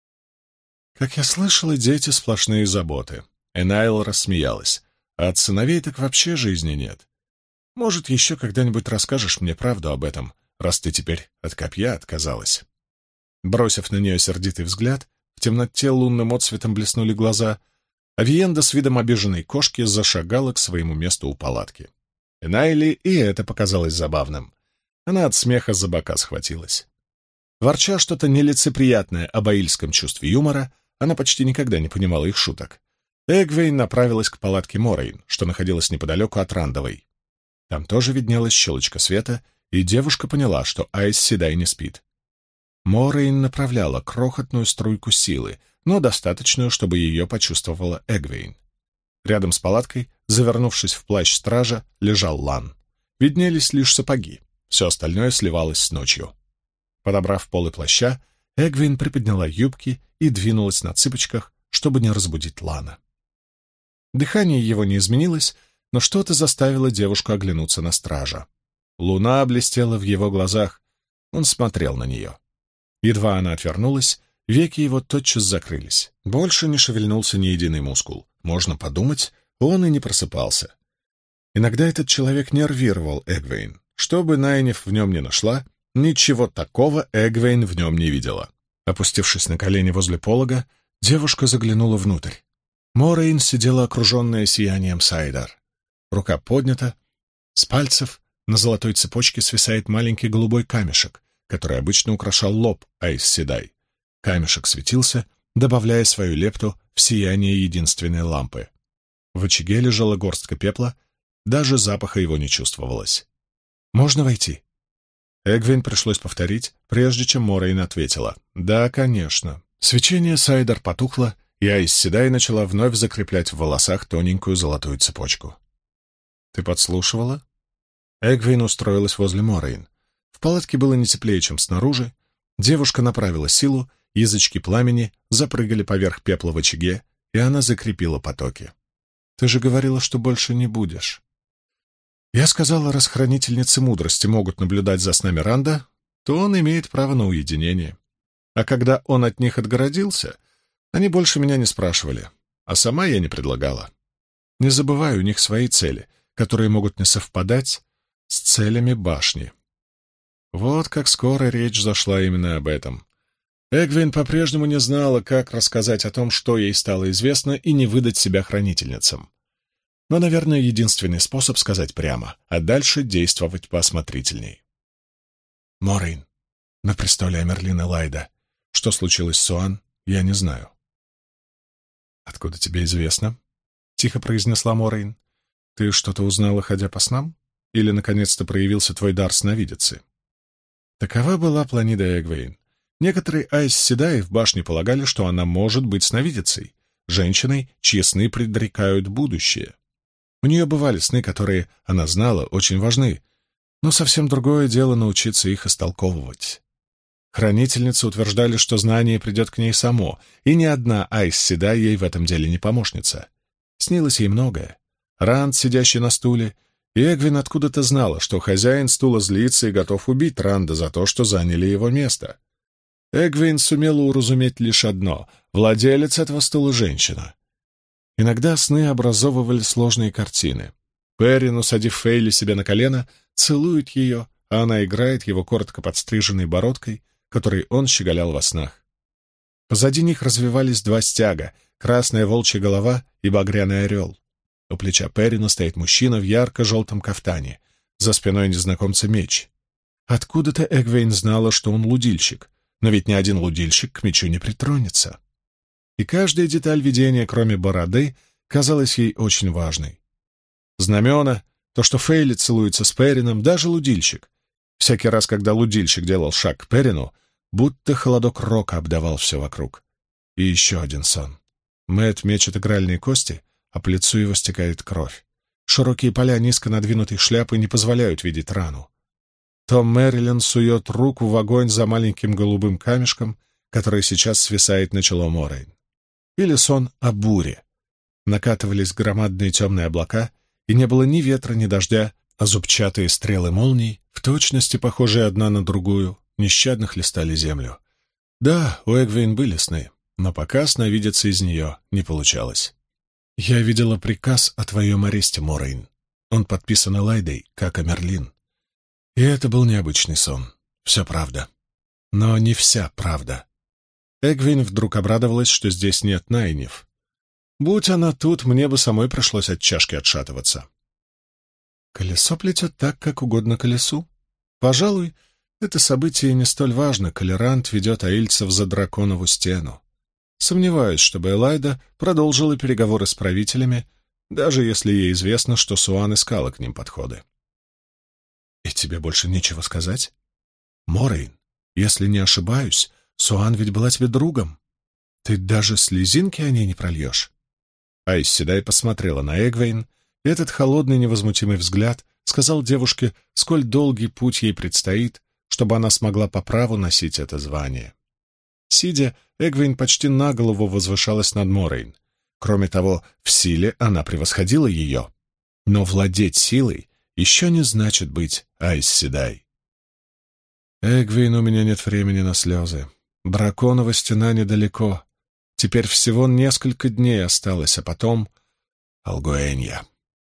Speaker 1: Как я слышала, дети — сплошные заботы. Энайл рассмеялась. А от сыновей так вообще жизни нет. Может, еще когда-нибудь расскажешь мне правду об этом, раз ты теперь от копья отказалась. Бросив на нее сердитый взгляд, в темноте лунным отсветом блеснули глаза. Авиенда с видом обиженной кошки зашагала к своему месту у палатки. Энайли и это показалось забавным. Она от смеха за бока схватилась. Ворча что-то нелицеприятное об аильском чувстве юмора, она почти никогда не понимала их шуток. Эгвейн направилась к палатке Морейн, что находилась неподалеку от Рандовой. Там тоже виднелась щелочка света, и девушка поняла, что Айс Седай не спит. Морейн направляла крохотную струйку силы, но достаточную, чтобы ее почувствовала Эгвейн. Рядом с палаткой, завернувшись в плащ стража, лежал Лан. Виднелись лишь сапоги, все остальное сливалось с ночью. Подобрав полы плаща, Эгвейн приподняла юбки и двинулась на цыпочках, чтобы не разбудить Лана. Дыхание его не изменилось, но что-то заставило девушку оглянуться на стража. Луна блестела в его глазах, он смотрел на нее. Едва она отвернулась, веки его тотчас закрылись. Больше не шевельнулся ни единый мускул. Можно подумать, он и не просыпался. Иногда этот человек нервировал Эгвейн. Что бы Найниф в нем ни нашла, ничего такого Эгвейн в нем не видела. Опустившись на колени возле полога, девушка заглянула внутрь. Морейн сидела окруженная сиянием Сайдар. Рука поднята, с пальцев на золотой цепочке свисает маленький голубой камешек, который обычно украшал лоб Айс Седай. Камешек светился, добавляя свою лепту в сияние единственной лампы. В очаге лежала горстка пепла, даже запаха его не чувствовалось. «Можно войти?» Эгвейн пришлось повторить, прежде чем Морейн ответила. «Да, конечно». Свечение Сайдар потухло, и Айс Седай начала вновь закреплять в волосах тоненькую золотую цепочку. «Ты подслушивала?» Эгвейн устроилась возле Морейн. В палатке было не теплее, чем снаружи. Девушка направила силу, язычки пламени запрыгали поверх пепла в очаге, и она закрепила потоки. «Ты же говорила, что больше не будешь». Я сказала, раз хранительницы мудрости могут наблюдать за снами Ранда, то он имеет право на уединение. А когда он от них отгородился, они больше меня не спрашивали, а сама я не предлагала. Не забывай, у них свои цели, которые могут не совпадать с целями башни. Вот как скоро речь зашла именно об этом. Эгвейн по-прежнему не знала, как рассказать о том, что ей стало известно, и не выдать себя хранительницам. Но, наверное, единственный способ сказать прямо, а дальше действовать поосмотрительней. Морейн, на престоле Амерлин Элайда. Что случилось с Суан, я не знаю. «Откуда тебе известно?» — тихо произнесла Морейн. «Ты что-то узнала, ходя по снам? Или, наконец-то, проявился твой дар сновидицы?» Такова была планида Эгвейн. Некоторые Айс Седай в башне полагали, что она может быть сновидицей, женщиной, чьи сны предрекают будущее. У нее бывали сны, которые, она знала, очень важны, но совсем другое дело научиться их истолковывать. Хранительницы утверждали, что знание придет к ней само, и ни одна Айс Седай ей в этом деле не помощница. Снилось ей многое. Ранд, сидящий на стуле, и Эгвин откуда-то знала, что хозяин стула злится и готов убить Ранда за то, что заняли его место. Эгвин сумела уразуметь лишь одно — владелец этого стула — женщина. Иногда сны образовывали сложные картины. Перрин, усадив Фейли себе на колено, целует ее, а она играет его коротко подстриженной бородкой, которой он щеголял во снах. Позади них развивались два стяга — красная волчья голова и багряный орел. У плеча Перрина стоит мужчина в ярко-желтом кафтане, за спиной незнакомца меч. Откуда-то Эгвейн знала, что он лудильщик, но ведь ни один лудильщик к мечу не притронется. И каждая деталь видения, кроме бороды, казалась ей очень важной. Знамена, то, что Фейли целуется с Перрином, даже лудильщик. Всякий раз, когда лудильщик делал шаг к Перрину, будто холодок рока обдавал все вокруг. И еще один сон. Мэтт мечет игральные кости, а по лицу его стекает кровь. Широкие поля низко надвинутой шляпы не позволяют видеть рану. Том Мэрилин сует руку в огонь за маленьким голубым камешком, который сейчас свисает на чело Морейн. Или сон о буре. Накатывались громадные темные облака, и не было ни ветра, ни дождя, а зубчатые стрелы молний, в точности похожие одна на другую, нещадно хлестали землю. Да, у Эгвейн были сны, но пока сновидеться из нее не получалось. «Я видела приказ о твоем аресте, Морейн. Он подписан Элайдой, как Амерлин. И это был необычный сон. Все правда. Но не вся правда». Эгвейн вдруг обрадовалась, что здесь нет Найниф. Будь она тут, мне бы самой пришлось от чашки отшатываться. Колесо плетет так, как угодно колесу. Пожалуй, это событие не столь важно, коли Ранд ведет аильцев за драконову стену. Сомневаюсь, чтобы Элайда продолжила переговоры с правителями, даже если ей известно, что Суан искала к ним подходы. И тебе больше нечего сказать? Морейн, если не ошибаюсь, Суан ведь была тебе другом. Ты даже слезинки о ней не прольешь. Айс Седай посмотрела на Эгвейн, и этот холодный невозмутимый взгляд сказал девушке, сколь долгий путь ей предстоит, чтобы она смогла по праву носить это звание. Сидя, Эгвейн почти на голову возвышалась над Морейн. Кроме того, в силе она превосходила ее. Но владеть силой еще не значит быть Айс Седай. «Эгвейн, у меня нет времени на слезы. Драконова стена недалеко. Теперь всего несколько дней осталось, а потом — Алгуэнья.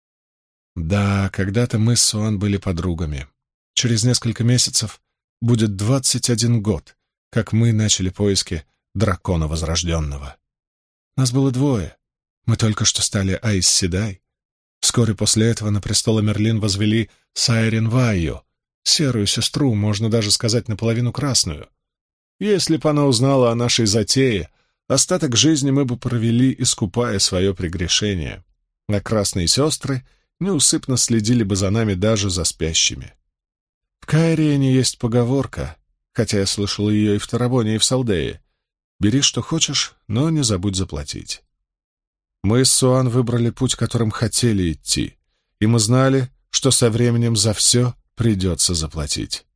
Speaker 1: Да, когда-то мы с Суан были подругами. Через несколько месяцев будет 21 год, как мы начали поиски дракона Возрожденного. Нас было двое. Мы только что стали Айс Седай. Вскоре после этого на престол Амерлин возвели Сайрен Вайю, серую сестру, можно даже сказать, наполовину красную. Если бы она узнала о нашей затее, остаток жизни мы бы провели, искупая свое прегрешение, а красные сестры неусыпно следили бы за нами даже за спящими. В Кайриене есть поговорка, хотя я слышал ее и в Тарабоне, и в Салдее: «Бери, что хочешь, но не забудь заплатить». Мы с Суан выбрали путь, которым хотели идти, и мы знали, что со временем за все придется заплатить.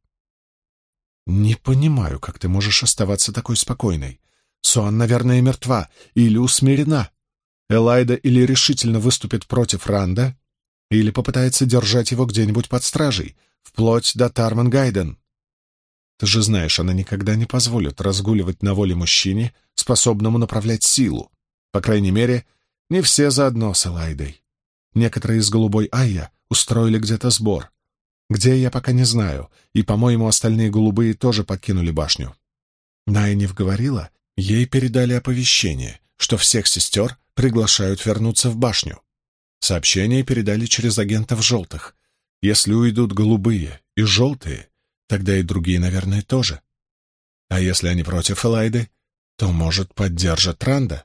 Speaker 1: «Не понимаю, как ты можешь оставаться такой спокойной. Суан, наверное, мертва или усмирена. Элайда или решительно выступит против Ранда, или попытается держать его где-нибудь под стражей, вплоть до Тармангайден. Ты же знаешь, она никогда не позволит разгуливать на воле мужчине, способному направлять силу. По крайней мере, не все заодно с Элайдой. Некоторые из Голубой Айя устроили где-то сбор. Где, я пока не знаю, и, по-моему, остальные голубые тоже покинули башню. Найниф говорила, ей передали оповещение, что всех сестер приглашают вернуться в башню. Сообщение передали через агентов желтых. Если уйдут голубые и желтые, тогда и другие, наверное, тоже. А если они против Элайды, то, может, поддержат Ранда?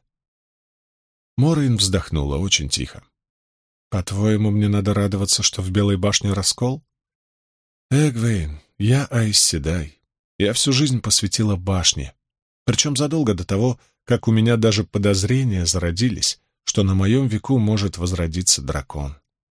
Speaker 1: Морейн вздохнула очень тихо. «По-твоему, мне надо радоваться, что в Белой башне раскол? Эгвейн, я Айс Седай. Я всю жизнь посвятила башне, причем задолго до того, как у меня даже подозрения зародились, что на моем веку может возродиться дракон.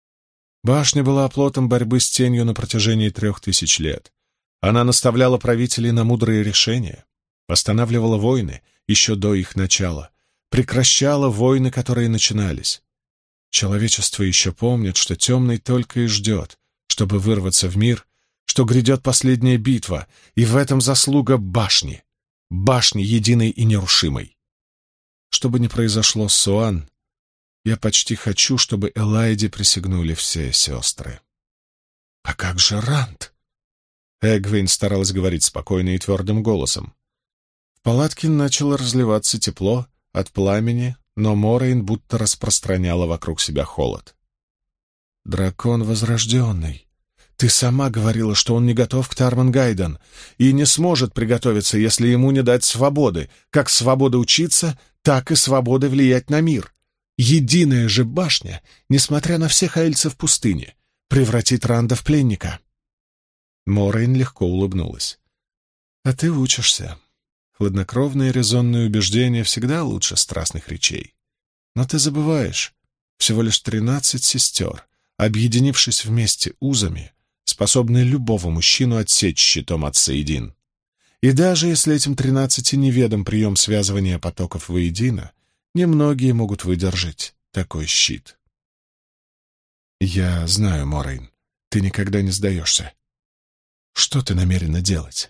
Speaker 1: Башня была оплотом борьбы с тенью на протяжении 3000 лет. Она наставляла правителей на мудрые решения, останавливала войны еще до их начала, прекращала войны, которые начинались. Человечество еще помнит, что темный только и ждет, чтобы вырваться в мир, что грядет последняя битва, и в этом заслуга башни единой и нерушимой. Что бы ни произошло с Суан, я почти хочу, чтобы Элайде присягнули все сестры. «А как же Ранд?» Эгвейн старалась говорить спокойно и твердым голосом. В палатке начало разливаться тепло от пламени, но Морейн будто распространяла вокруг себя холод. «Дракон возрожденный. Ты сама говорила, что он не готов к Тармангайден и не сможет приготовиться, если ему не дать свободы, как свободы учиться, так и свободы влиять на мир. Единая же башня, несмотря на всех аэльцев пустыни, превратит Ранда в пленника». Морейн легко улыбнулась. «А ты учишься. Хладнокровные резонные убеждения всегда лучше страстных речей. Но ты забываешь, всего лишь 13 сестер, объединившись вместе узами, способны любого мужчину отсечь щитом от Саидин. И даже если этим 13 неведом прием связывания потоков воедино, немногие могут выдержать такой щит. Я знаю, Морейн, ты никогда не сдаешься. Что ты намерена делать?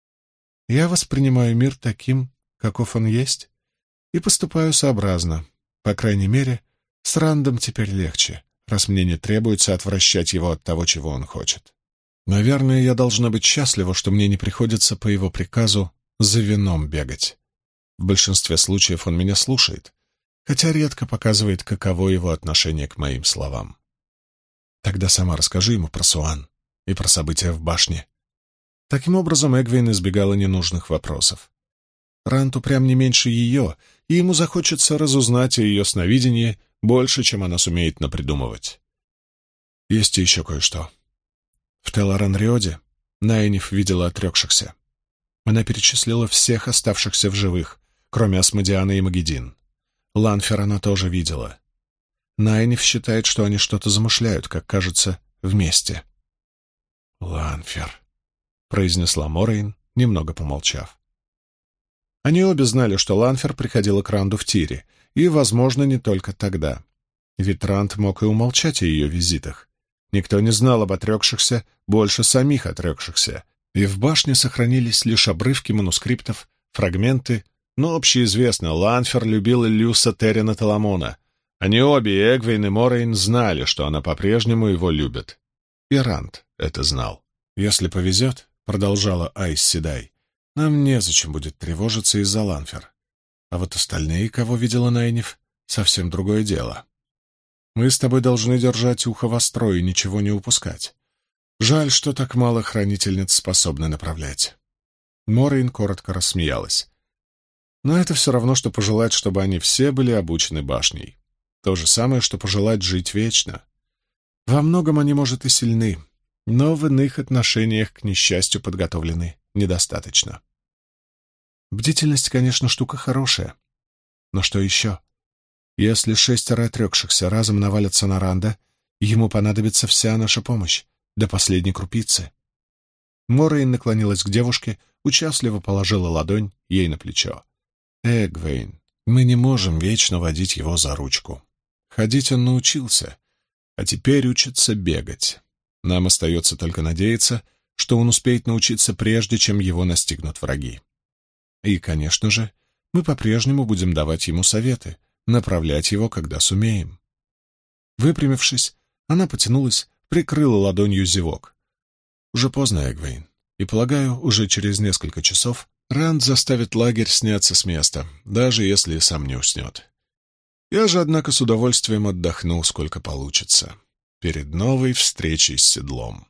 Speaker 1: Я воспринимаю мир таким, каков он есть, и поступаю сообразно. По крайней мере, с Рандом теперь легче, раз мне не требуется отвращать его от того, чего он хочет. Наверное, я должна быть счастлива, что мне не приходится по его приказу за вином бегать. В большинстве случаев он меня слушает, хотя редко показывает, каково его отношение к моим словам. Тогда сама расскажи ему про Суан и про события в башне. Таким образом, Эгвейн избегала ненужных вопросов. Ранд упрям не меньше ее, и ему захочется разузнать о ее сновидении больше, чем она сумеет напридумывать. Есть еще кое-что. В Теларан-Риоде Найниф видела отрекшихся. Она перечислила всех оставшихся в живых, кроме Асмодиана и Магедин. Ланфер она тоже видела. Найниф считает, что они что-то замышляют, как кажется, вместе. «Ланфер», — произнесла Морейн, немного помолчав. Они обе знали, что Ланфер приходила к Ранду в Тире, и, возможно, не только тогда. Ведь Ранд мог и умолчать о ее визитах. Никто не знал об отрекшихся больше самих отрекшихся, и в башне сохранились лишь обрывки манускриптов, фрагменты, но общеизвестно, Ланфер любила Люса Террина Таламона. Они обе, Эгвейн и Морейн, знали, что она по-прежнему его любит. И Ранд это знал. «Если повезет», — продолжала Айс Седай, — «нам незачем будет тревожиться из-за Ланфер. А вот остальные, кого видела Найниф, совсем другое дело. Мы с тобой должны держать ухо востро и ничего не упускать. Жаль, что так мало хранительниц способны направлять». Морейн коротко рассмеялась. «Но это все равно, что пожелать, чтобы они все были обучены башней. То же самое, что пожелать жить вечно. Во многом они, может, и сильны, но в иных отношениях к несчастью подготовлены недостаточно. Бдительность, конечно, штука хорошая. Но что еще? Если 6 отрекшихся разом навалятся на Ранда, ему понадобится вся наша помощь, до последней крупицы». Морейн наклонилась к девушке, участливо положила ладонь ей на плечо. «Эгвейн, мы не можем вечно водить его за ручку. Ходить он научился, а теперь учится бегать. Нам остается только надеяться, что он успеет научиться прежде, чем его настигнут враги. И, конечно же, мы по-прежнему будем давать ему советы, направлять его, когда сумеем». Выпрямившись, она потянулась, прикрыла ладонью зевок. «Уже поздно, Эгвейн, и, полагаю, уже через несколько часов Ранд заставит лагерь сняться с места, даже если и сам не уснет. Я же, однако, с удовольствием отдохну, сколько получится, перед новой встречей с седлом».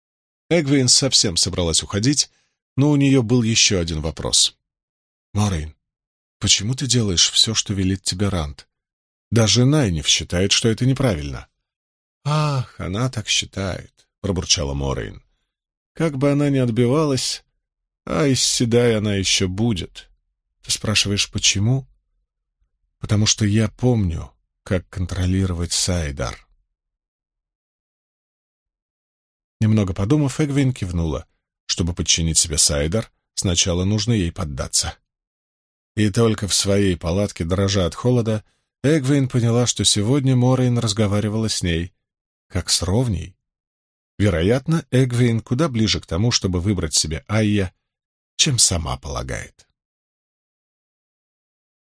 Speaker 1: Эгвейн совсем собралась уходить, но у нее был еще один вопрос. «Морейн, почему ты делаешь все, что велит тебе Ранд? Даже Найниф считает, что это неправильно». «Ах, она так считает», — пробурчала Морейн. «Как бы она ни отбивалась, а из Седай она еще будет. Ты спрашиваешь, почему? Потому что я помню, как контролировать Сайдар». Немного подумав, Эгвейн кивнула. Чтобы подчинить себе Сайдер, сначала нужно ей поддаться. И только в своей палатке, дрожа от холода, Эгвейн поняла, что сегодня Морейн разговаривала с ней как с ровней. Вероятно, Эгвейн куда ближе к тому, чтобы выбрать себе Айя, чем сама полагает.